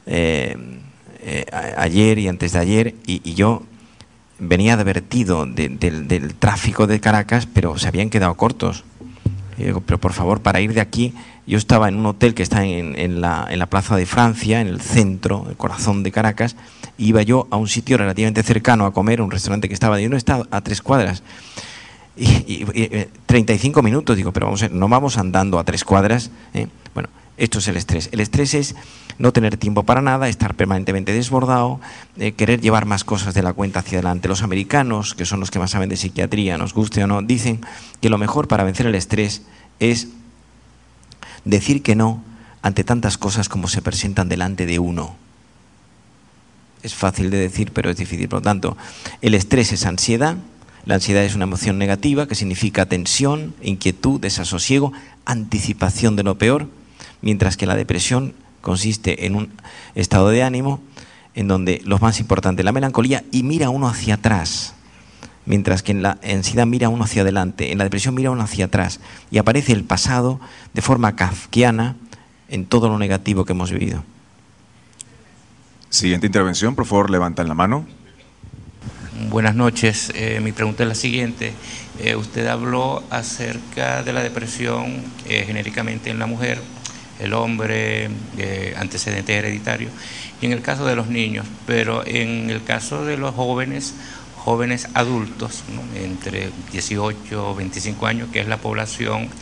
[SPEAKER 1] ayer y antes de ayer y yo venía advertido del tráfico de Caracas, pero se habían quedado cortos. Y digo, pero por favor, para ir de aquí, yo estaba en un hotel que está en la Plaza de Francia, en el centro, el corazón de Caracas, y iba yo a un sitio relativamente cercano a comer, un restaurante que estaba, yo no estaba a 3 cuadras, y 35 minutos, digo, pero no vamos andando a 3 cuadras, ¿eh? Bueno, esto es el estrés. El estrés es no tener tiempo para nada, estar permanentemente desbordado, querer llevar más cosas de la cuenta hacia adelante. Los americanos, que son los que más saben de psiquiatría, nos guste o no, dicen que lo mejor para vencer el estrés es decir que no ante tantas cosas como se presentan delante de uno. Es fácil de decir, pero es difícil. Por lo tanto, el estrés es ansiedad. La ansiedad es una emoción negativa que significa tensión, inquietud, desasosiego, anticipación de lo peor. Mientras que la depresión consiste en un estado de ánimo en donde lo más importante es la melancolía y mira uno hacia atrás, mientras que en la ansiedad mira uno hacia adelante, en la depresión mira uno hacia atrás y aparece el pasado de forma kafkiana en todo lo negativo que hemos vivido.
[SPEAKER 4] Siguiente intervención, por favor, levantan la mano.
[SPEAKER 5] Buenas noches, mi pregunta es la siguiente. Usted habló acerca de la depresión genéricamente en la mujer, el hombre, antecedentes hereditarios, y en el caso de los niños, pero en el caso de los jóvenes adultos, ¿no?, entre 18 y 25 años, que es la población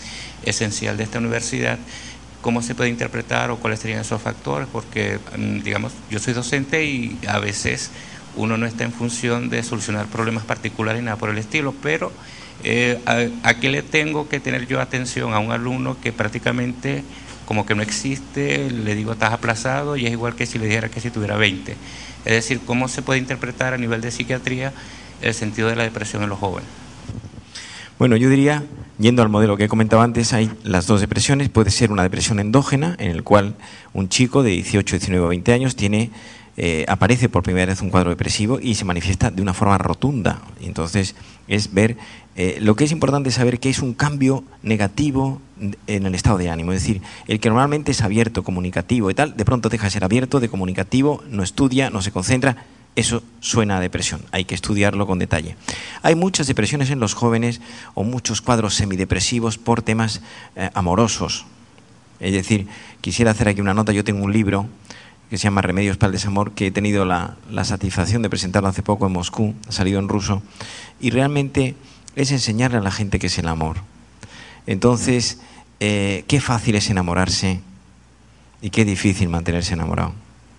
[SPEAKER 5] esencial de esta universidad. ¿Cómo se puede interpretar o cuáles serían esos factores? Porque, digamos, yo soy docente y a veces uno no está en función de solucionar problemas particulares ni nada por el estilo, pero ¿a qué le tengo que tener yo atención a un alumno que prácticamente como que no existe? Le digo, estás aplazado, y es igual que si le dijera que si tuviera 20. Es decir, ¿cómo se puede interpretar a nivel de psiquiatría el sentido de la depresión en los jóvenes?
[SPEAKER 1] Bueno, yo diría, yendo al modelo que he comentado antes, hay las dos depresiones. Puede ser una depresión endógena, en el cual un chico de 18, 19 o 20 años aparece por primera vez un cuadro depresivo y se manifiesta de una forma rotunda. Entonces, es ver, lo que es importante es saber que es un cambio negativo en el estado de ánimo. Es decir, el que normalmente es abierto, comunicativo y tal, de pronto deja de ser abierto, de comunicativo, no estudia, no se concentra. Eso suena a depresión, hay que estudiarlo con detalle. Hay muchas depresiones en los jóvenes o muchos cuadros semidepresivos por temas amorosos. Es decir, quisiera hacer aquí una nota. Yo tengo un libro que se llama Remedios para el desamor, que he tenido la satisfacción de presentarlo hace poco en Moscú, ha salido en ruso, y realmente es enseñarle a la gente qué es el amor. Entonces, qué fácil es enamorarse y qué difícil mantenerse enamorado.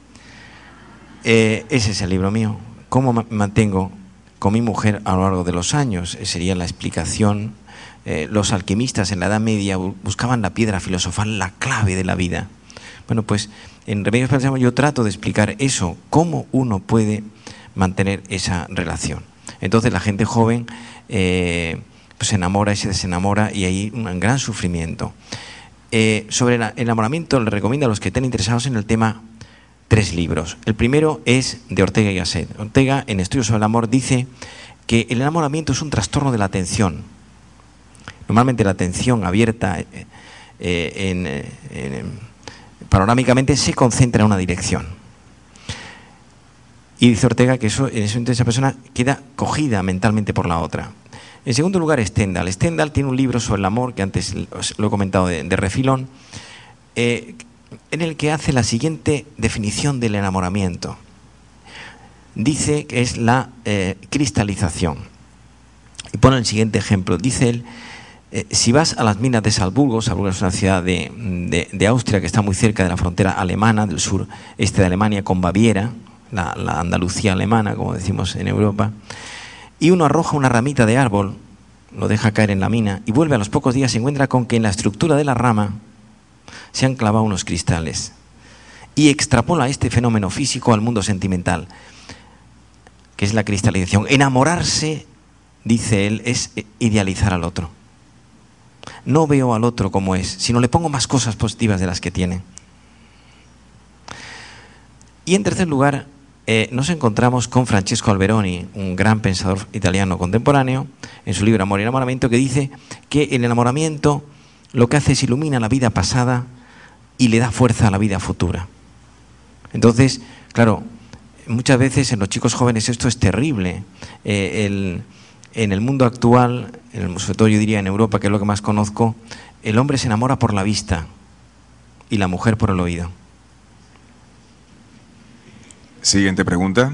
[SPEAKER 1] Ese es el libro mío. ¿Cómo me mantengo con mi mujer a lo largo de los años? Sería la explicación. Los alquimistas en la Edad Media buscaban la piedra filosofal, la clave de la vida. Bueno, pues en Remedios para el Desamor yo trato de explicar eso, cómo uno puede mantener esa relación. Entonces la gente joven pues se enamora y se desenamora, y hay un gran sufrimiento. Sobre el enamoramiento, les recomiendo a los que estén interesados en el tema 3 libros. El primero es de Ortega y Gasset. Ortega, en Estudios sobre el amor, dice que el enamoramiento es un trastorno de la atención. Normalmente la atención abierta panorámicamente se concentra en una dirección. Y dice Ortega que eso, en ese momento esa persona queda cogida mentalmente por la otra. En segundo lugar, Stendhal. Stendhal tiene un libro sobre el amor, que antes lo he comentado de refilón, en el que hace la siguiente definición del enamoramiento. Dice que es la cristalización. Y pone el siguiente ejemplo. Dice él, si vas a las minas de Salzburgo, Salzburgo es una ciudad de Austria que está muy cerca de la frontera alemana, del sur este de Alemania, con Baviera, la Andalucía alemana, como decimos en Europa, y uno arroja una ramita de árbol, lo deja caer en la mina, y vuelve a los pocos días, se encuentra con que en la estructura de la rama se han clavado unos cristales, y extrapola este fenómeno físico al mundo sentimental, que es la cristalización. Enamorarse, dice él, es idealizar al otro. No veo al otro como es, sino le pongo más cosas positivas de las que tiene. Y en tercer lugar, nos encontramos con Francesco Alberoni, un gran pensador italiano contemporáneo, en su libro Amor y Enamoramiento, que dice que el enamoramiento lo que hace es ilumina la vida pasada y le da fuerza a la vida futura. Entonces, claro, muchas veces en los chicos jóvenes esto es terrible. En el mundo actual, sobre todo yo diría en Europa, que es lo que más conozco, el hombre se enamora por la vista y la mujer por el oído.
[SPEAKER 4] Siguiente pregunta.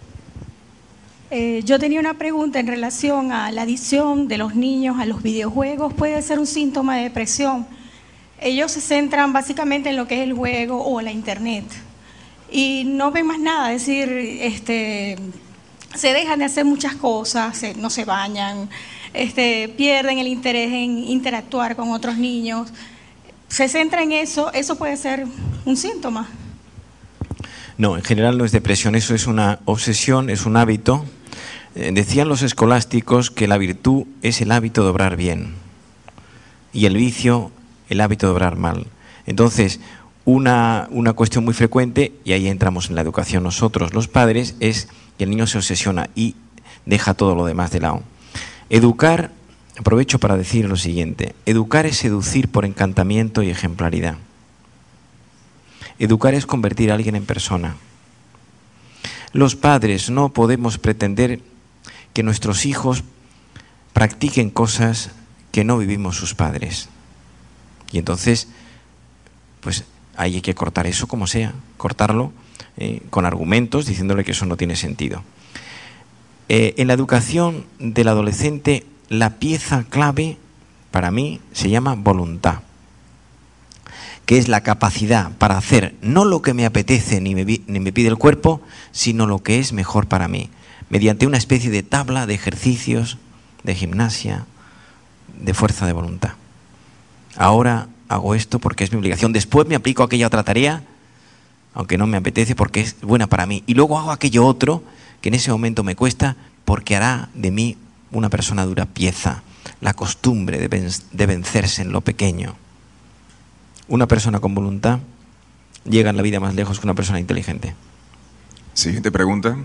[SPEAKER 6] Yo tenía una pregunta en relación a la adicción de los niños a los videojuegos. ¿Puede ser un síntoma de depresión? Ellos se centran básicamente en lo que es el juego o la internet y no ven más nada, es decir, se dejan de hacer muchas cosas, no se bañan, pierden el interés en interactuar con otros niños, se centra en eso. ¿Eso puede ser un síntoma?
[SPEAKER 1] No, en general no es depresión, eso es una obsesión, es un hábito. Decían los escolásticos que la virtud es el hábito de obrar bien y el vicio el hábito de obrar mal. Entonces, una cuestión muy frecuente, y ahí entramos en la educación nosotros, los padres, es que el niño se obsesiona y deja todo lo demás de lado. Educar, aprovecho para decir lo siguiente, educar es seducir por encantamiento y ejemplaridad. Educar es convertir a alguien en persona. Los padres no podemos pretender que nuestros hijos practiquen cosas que no vivimos sus padres. Y entonces, pues hay que cortar eso como sea, cortarlo con argumentos, diciéndole que eso no tiene sentido. En la educación del adolescente, la pieza clave para mí se llama voluntad, que es la capacidad para hacer no lo que me apetece ni me pide el cuerpo, sino lo que es mejor para mí, mediante una especie de tabla de ejercicios, de gimnasia, de fuerza de voluntad. Ahora hago esto porque es mi obligación, después me aplico aquella otra tarea, aunque no me apetece, porque es buena para mí, y luego hago aquello otro que en ese momento me cuesta, porque hará de mí una persona dura pieza, la costumbre de vencerse en lo pequeño. Una persona con voluntad llega en la vida más lejos que una persona inteligente.
[SPEAKER 4] Siguiente pregunta.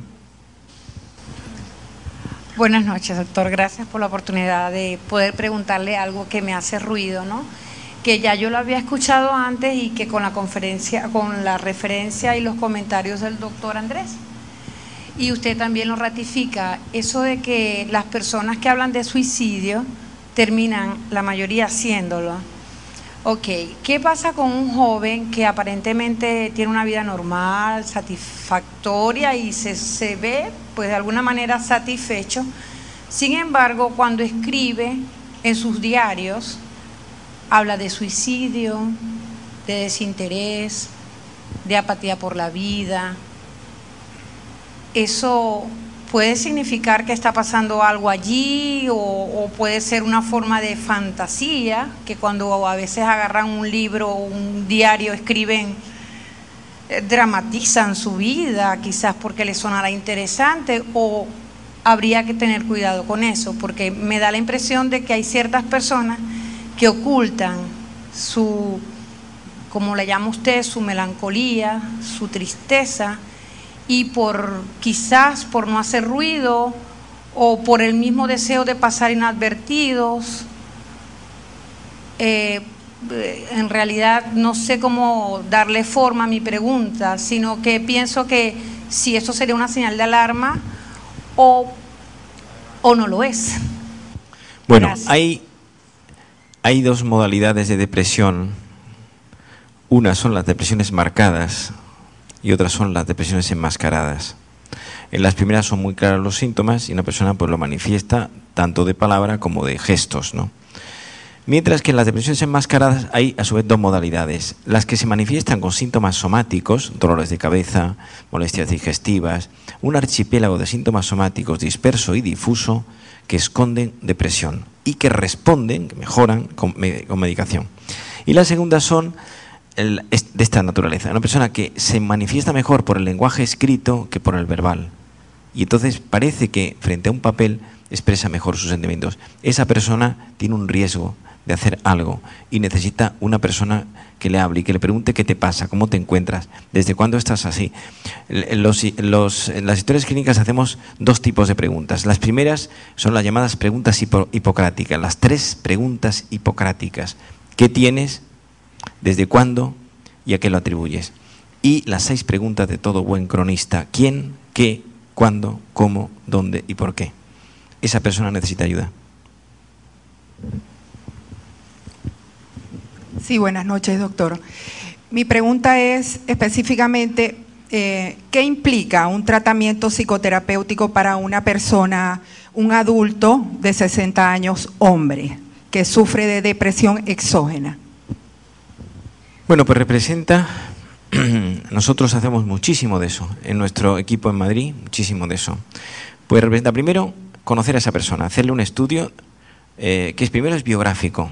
[SPEAKER 7] Buenas noches, doctor. Gracias por la oportunidad de poder preguntarle algo que me hace ruido, ¿no? Que ya yo lo había escuchado antes y que con la conferencia, con la referencia y los comentarios del doctor Andrés, y usted también lo ratifica, eso de que las personas que hablan de suicidio terminan la mayoría haciéndolo. Ok, ¿qué pasa con un joven que aparentemente tiene una vida normal, satisfactoria y se ve pues de alguna manera satisfecho? Sin embargo, cuando escribe en sus diarios, habla de suicidio, de desinterés, de apatía por la vida. ¿Eso puede significar que está pasando algo allí o puede ser una forma de fantasía, que cuando a veces agarran un libro o un diario escriben, dramatizan su vida, quizás porque les sonará interesante, o habría que tener cuidado con eso? Porque me da la impresión de que hay ciertas personas que ocultan su, como le llama usted, su melancolía, su tristeza, y quizás por no hacer ruido o por el mismo deseo de pasar inadvertidos, en realidad no sé cómo darle forma a mi pregunta, sino que pienso que si eso sería una señal de alarma o no lo es.
[SPEAKER 1] Bueno,
[SPEAKER 7] Gracias.
[SPEAKER 1] hay dos modalidades de depresión. Una son las depresiones marcadas y otras son las depresiones enmascaradas. En las primeras son muy claros los síntomas y una persona pues lo manifiesta tanto de palabra como de gestos, ¿no? Mientras que en las depresiones enmascaradas hay a su vez dos modalidades. Las que se manifiestan con síntomas somáticos, dolores de cabeza, molestias digestivas, un archipiélago de síntomas somáticos disperso y difuso que esconden depresión y que responden, que mejoran con medicación. Y las segundas son de esta naturaleza, una persona que se manifiesta mejor por el lenguaje escrito que por el verbal, y entonces parece que frente a un papel expresa mejor sus sentimientos. Esa persona tiene un riesgo de hacer algo y necesita una persona que le hable y que le pregunte qué te pasa, cómo te encuentras, desde cuándo estás así. En las historias clínicas hacemos dos tipos de preguntas. Las primeras son las llamadas preguntas hipocráticas, las 3 preguntas hipocráticas. ¿Qué tienes? ¿Desde cuándo? ¿Y a qué lo atribuyes? Y las 6 preguntas de todo buen cronista: ¿quién? ¿Qué? ¿Cuándo? ¿Cómo? ¿Dónde? ¿Y por qué? Esa persona necesita ayuda.
[SPEAKER 8] Sí, buenas noches, doctor. Mi pregunta es específicamente, ¿qué implica un tratamiento psicoterapéutico para una persona, un adulto de 60 años, hombre, que sufre de depresión exógena?
[SPEAKER 1] Bueno, pues representa, nosotros hacemos muchísimo de eso, en nuestro equipo en Madrid, muchísimo de eso. Pues representa primero conocer a esa persona, hacerle un estudio que primero es biográfico.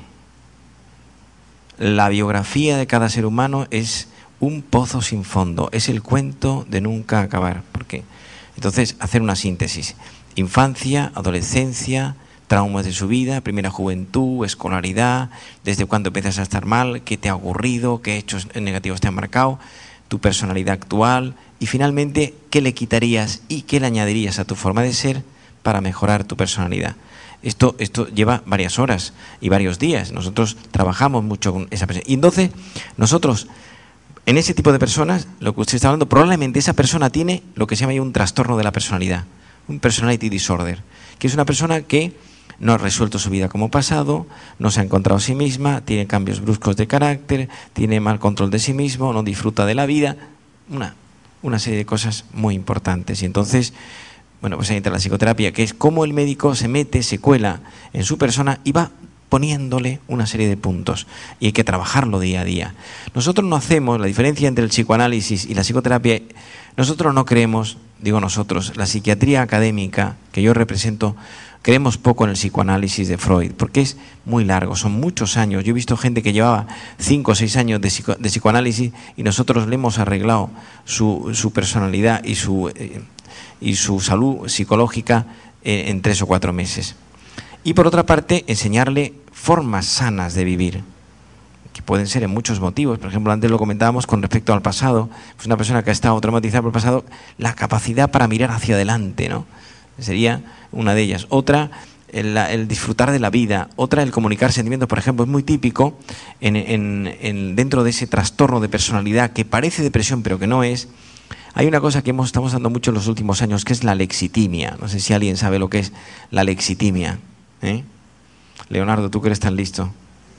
[SPEAKER 1] La biografía de cada ser humano es un pozo sin fondo, es el cuento de nunca acabar. ¿Por qué? Entonces, hacer una síntesis: infancia, adolescencia, traumas de su vida, primera juventud, escolaridad, desde cuándo empiezas a estar mal, qué te ha ocurrido, qué hechos negativos te han marcado, tu personalidad actual y finalmente qué le quitarías y qué le añadirías a tu forma de ser para mejorar tu personalidad. Esto lleva varias horas y varios días. Nosotros trabajamos mucho con esa persona. Y entonces, nosotros, en ese tipo de personas, lo que usted está hablando, probablemente esa persona tiene lo que se llama un trastorno de la personalidad, un personality disorder, que es una persona que no ha resuelto su vida como pasado, no se ha encontrado a sí misma, tiene cambios bruscos de carácter, tiene mal control de sí mismo, no disfruta de la vida, una serie de cosas muy importantes. Y entonces, bueno, pues ahí entra la psicoterapia, que es cómo el médico se mete, se cuela en su persona y va poniéndole una serie de puntos y hay que trabajarlo día a día. Nosotros no hacemos la diferencia entre el psicoanálisis y la psicoterapia. Nosotros no creemos, digo nosotros, la psiquiatría académica que yo represento, creemos poco en el psicoanálisis de Freud, porque es muy largo, son muchos años. Yo he visto gente que llevaba 5 o 6 años de psicoanálisis y nosotros le hemos arreglado su personalidad y su salud psicológica en 3 o 4 meses. Y por otra parte, enseñarle formas sanas de vivir, que pueden ser en muchos motivos. Por ejemplo, antes lo comentábamos con respecto al pasado, pues una persona que ha estado traumatizada por el pasado, la capacidad para mirar hacia adelante, ¿no? Sería una de ellas. Otra, el disfrutar de la vida. Otra, el comunicar sentimientos. Por ejemplo, es muy típico dentro de ese trastorno de personalidad que parece depresión pero que no es. Hay una cosa que estamos dando mucho en los últimos años, que es la lexitimia. No sé si alguien sabe lo que es la lexitimia. Leonardo, tú que eres tan listo.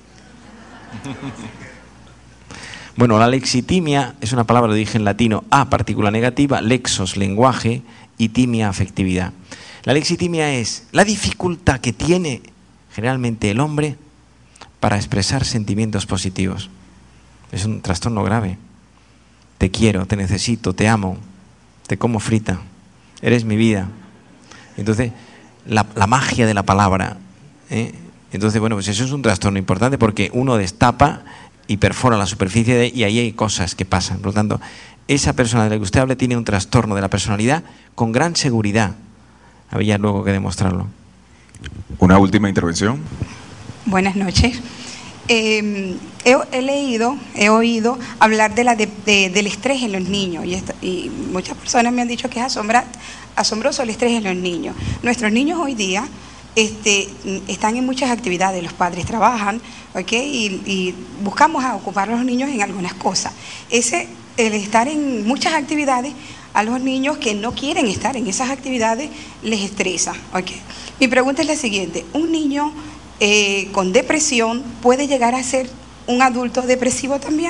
[SPEAKER 1] Bueno, la lexitimia es una palabra de origen latino, a, partícula negativa, lexos, lenguaje, y timia, afectividad. La lexitimia es la dificultad que tiene generalmente el hombre para expresar sentimientos positivos. Es un trastorno grave. Te quiero, te necesito, te amo, te como frita, eres mi vida. Entonces, la magia de la palabra. Entonces, bueno, pues eso es un trastorno importante porque uno destapa y perfora la superficie y ahí hay cosas que pasan. Por lo tanto, esa persona de la que usted hable tiene un trastorno de la personalidad con gran seguridad. Había luego que demostrarlo.
[SPEAKER 4] Una última intervención.
[SPEAKER 8] Buenas noches. He oído hablar del estrés en los niños y muchas personas me han dicho que es asombroso el estrés en los niños. Nuestros niños hoy día están en muchas actividades, los padres trabajan, ¿okay? y buscamos a ocupar a los niños en algunas cosas. El estar en muchas actividades, a los niños que no quieren estar en esas actividades les estresa. ¿Okay? Mi pregunta es la siguiente: ¿un niño con depresión puede llegar a ser un adulto depresivo también?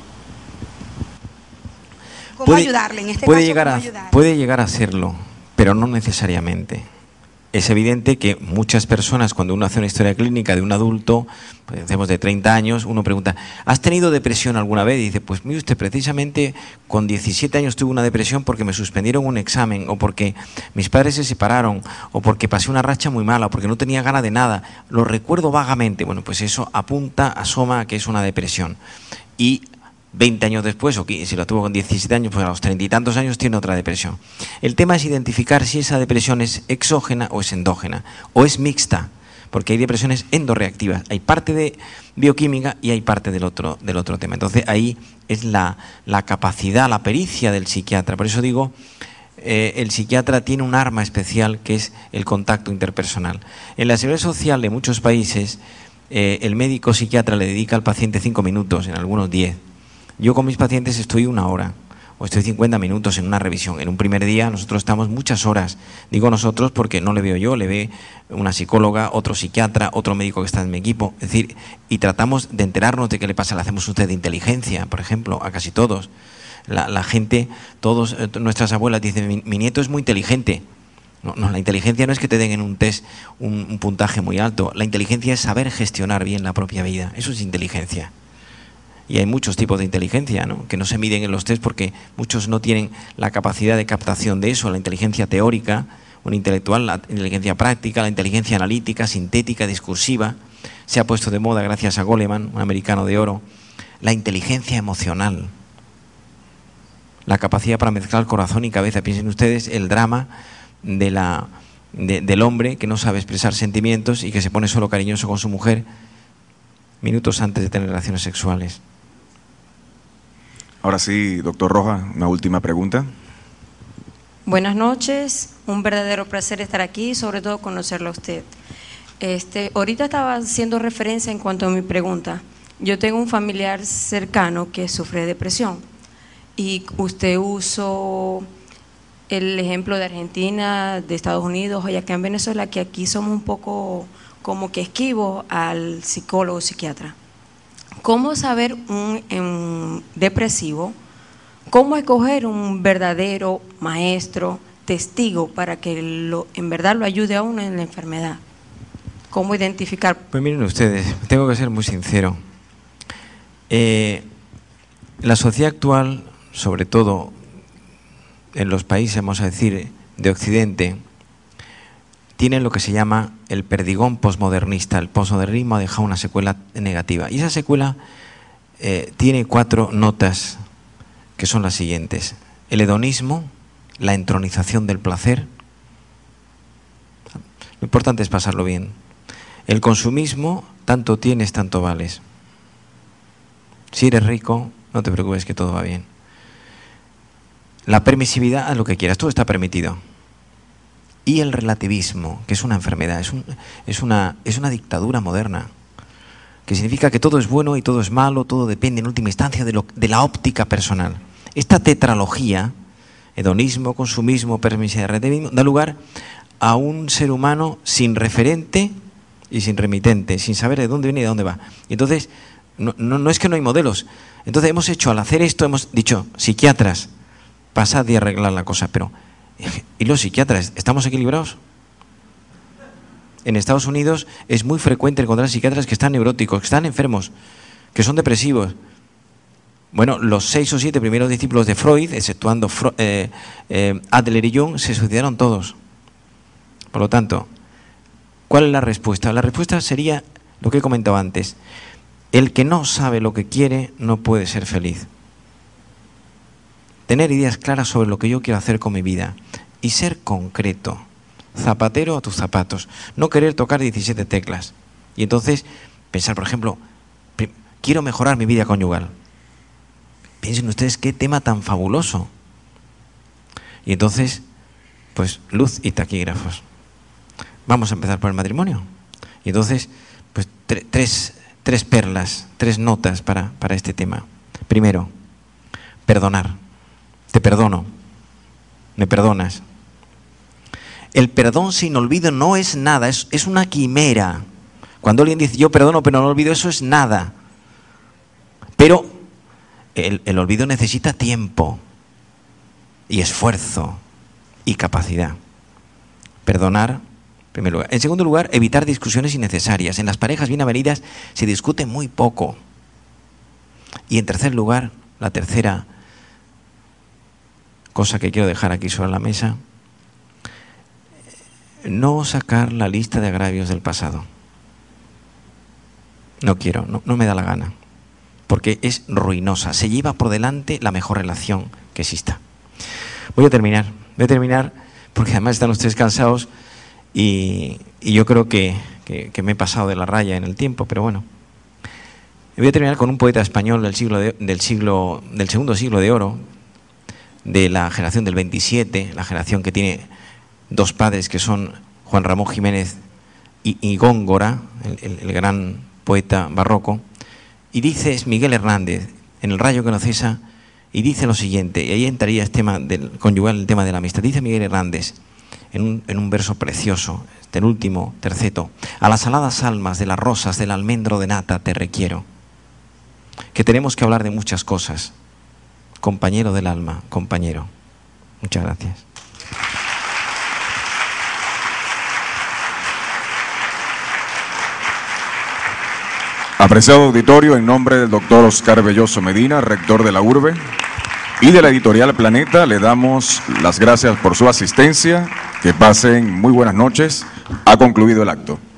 [SPEAKER 8] ¿Cómo ayudarle en este caso?
[SPEAKER 1] Puede llegar a serlo, pero no necesariamente. Es evidente que muchas personas, cuando uno hace una historia clínica de un adulto, pues decimos de 30 años, uno pregunta, ¿has tenido depresión alguna vez? Y dice, pues mire usted, precisamente con 17 años tuve una depresión porque me suspendieron un examen, o porque mis padres se separaron, o porque pasé una racha muy mala, o porque no tenía ganas de nada. Lo recuerdo vagamente. Bueno, pues eso asoma a que es una depresión. Y 20 años después, o si lo tuvo con 17 años, pues a los 30 y tantos años tiene otra depresión. El tema es identificar si esa depresión es exógena o es endógena, o es mixta, porque hay depresiones endorreactivas. Hay parte de bioquímica y hay parte del otro tema. Entonces ahí es la capacidad, la pericia del psiquiatra. Por eso digo, el psiquiatra tiene un arma especial que es el contacto interpersonal. En la seguridad social de muchos países, el médico psiquiatra le dedica al paciente 5 minutos, en algunos 10. Yo con mis pacientes estoy 1 hora o estoy 50 minutos en una revisión. En un primer día nosotros estamos muchas horas. Digo nosotros porque no le veo yo, le ve una psicóloga, otro psiquiatra, otro médico que está en mi equipo. Es decir, y tratamos de enterarnos de qué le pasa. Le hacemos un test de inteligencia, por ejemplo, a casi todos. La gente, todos nuestras abuelas dicen, mi nieto es muy inteligente. No, la inteligencia no es que te den en un test un puntaje muy alto. La inteligencia es saber gestionar bien la propia vida. Eso es inteligencia. Y hay muchos tipos de inteligencia, ¿no?, que no se miden en los test porque muchos no tienen la capacidad de captación de eso, la inteligencia teórica, una intelectual, la inteligencia práctica, la inteligencia analítica, sintética, discursiva. Se ha puesto de moda gracias a Goleman, un americano de oro, la inteligencia emocional, la capacidad para mezclar corazón y cabeza. Piensen ustedes el drama del hombre que no sabe expresar sentimientos y que se pone solo cariñoso con su mujer minutos antes de tener relaciones sexuales.
[SPEAKER 4] Ahora sí, doctor Rojas, una última pregunta.
[SPEAKER 9] Buenas noches, un verdadero placer estar aquí y sobre todo conocerlo a usted. Ahorita estaba haciendo referencia en cuanto a mi pregunta. Yo tengo un familiar cercano que sufre de depresión y usted usó el ejemplo de Argentina, de Estados Unidos y acá en Venezuela, que aquí somos un poco como que esquivos al psicólogo o psiquiatra. ¿Cómo saber un depresivo? ¿Cómo escoger un verdadero maestro, testigo, para que en verdad lo ayude a uno en la enfermedad? ¿Cómo identificar?
[SPEAKER 1] Pues miren ustedes, tengo que ser muy sincero. La sociedad actual, sobre todo en los países, vamos a decir, de Occidente, tiene lo que se llama el perdigón posmodernista. El posmodernismo ha dejado una secuela negativa. Y esa secuela tiene 4 notas que son las siguientes. El hedonismo, la entronización del placer. Lo importante es pasarlo bien. El consumismo, tanto tienes, tanto vales. Si eres rico, no te preocupes que todo va bien. La permisividad, haz lo que quieras, todo está permitido. Y el relativismo, que es una enfermedad, es una dictadura moderna, que significa que todo es bueno y todo es malo, todo depende en última instancia de la óptica personal. Esta tetralogía, hedonismo, consumismo, permisividad, relativismo, da lugar a un ser humano sin referente y sin remitente, sin saber de dónde viene y de dónde va. Y entonces, no es que no hay modelos. Entonces hemos hecho, al hacer esto, hemos dicho, psiquiatras, pasad y arreglad la cosa, pero ¿y los psiquiatras? ¿Estamos equilibrados? En Estados Unidos es muy frecuente encontrar psiquiatras que están neuróticos, que están enfermos, que son depresivos. Bueno, los 6 o 7 primeros discípulos de Freud, exceptuando Adler y Jung, se suicidaron todos. Por lo tanto, ¿cuál es la respuesta? La respuesta sería lo que he comentado antes. El que no sabe lo que quiere no puede ser feliz. Tener ideas claras sobre lo que yo quiero hacer con mi vida y ser concreto, zapatero a tus zapatos, no querer tocar 17 teclas. Y entonces pensar, por ejemplo, quiero mejorar mi vida conyugal. Piensen ustedes qué tema tan fabuloso. Y entonces, pues luz y taquígrafos. Vamos a empezar por el matrimonio. Y entonces, pues tres perlas, 3 notas para este tema. Primero, perdonar. Te perdono, me perdonas. El perdón sin olvido no es nada, es una quimera. Cuando alguien dice yo perdono pero no olvido, eso es nada. Pero el olvido necesita tiempo y esfuerzo y capacidad. Perdonar, en primer lugar. En segundo lugar, evitar discusiones innecesarias. En las parejas bien avenidas se discute muy poco. Y en tercer lugar, la tercera cosa que quiero dejar aquí sobre la mesa, no sacar la lista de agravios del pasado. No quiero, no me da la gana, porque es ruinosa, se lleva por delante la mejor relación que exista. Voy a terminar porque además están ustedes cansados y yo creo que me he pasado de la raya en el tiempo, pero bueno. Voy a terminar con un poeta español del segundo siglo de oro, de la generación del 27, la generación que tiene 2 padres que son Juan Ramón Jiménez y Góngora, el gran poeta barroco, y dice, es Miguel Hernández, en El rayo que no cesa, y dice lo siguiente, y ahí entraría este tema del conyugal, el tema de la amistad. Dice Miguel Hernández, en un verso precioso, el último terceto: a las aladas almas de las rosas del almendro de nata te requiero, que tenemos que hablar de muchas cosas. Compañero del alma, compañero. Muchas gracias.
[SPEAKER 4] Apreciado auditorio, en nombre del doctor Oscar Belloso Medina, rector de la URBE, y de la editorial Planeta, le damos las gracias por su asistencia. Que pasen muy buenas noches. Ha concluido el acto.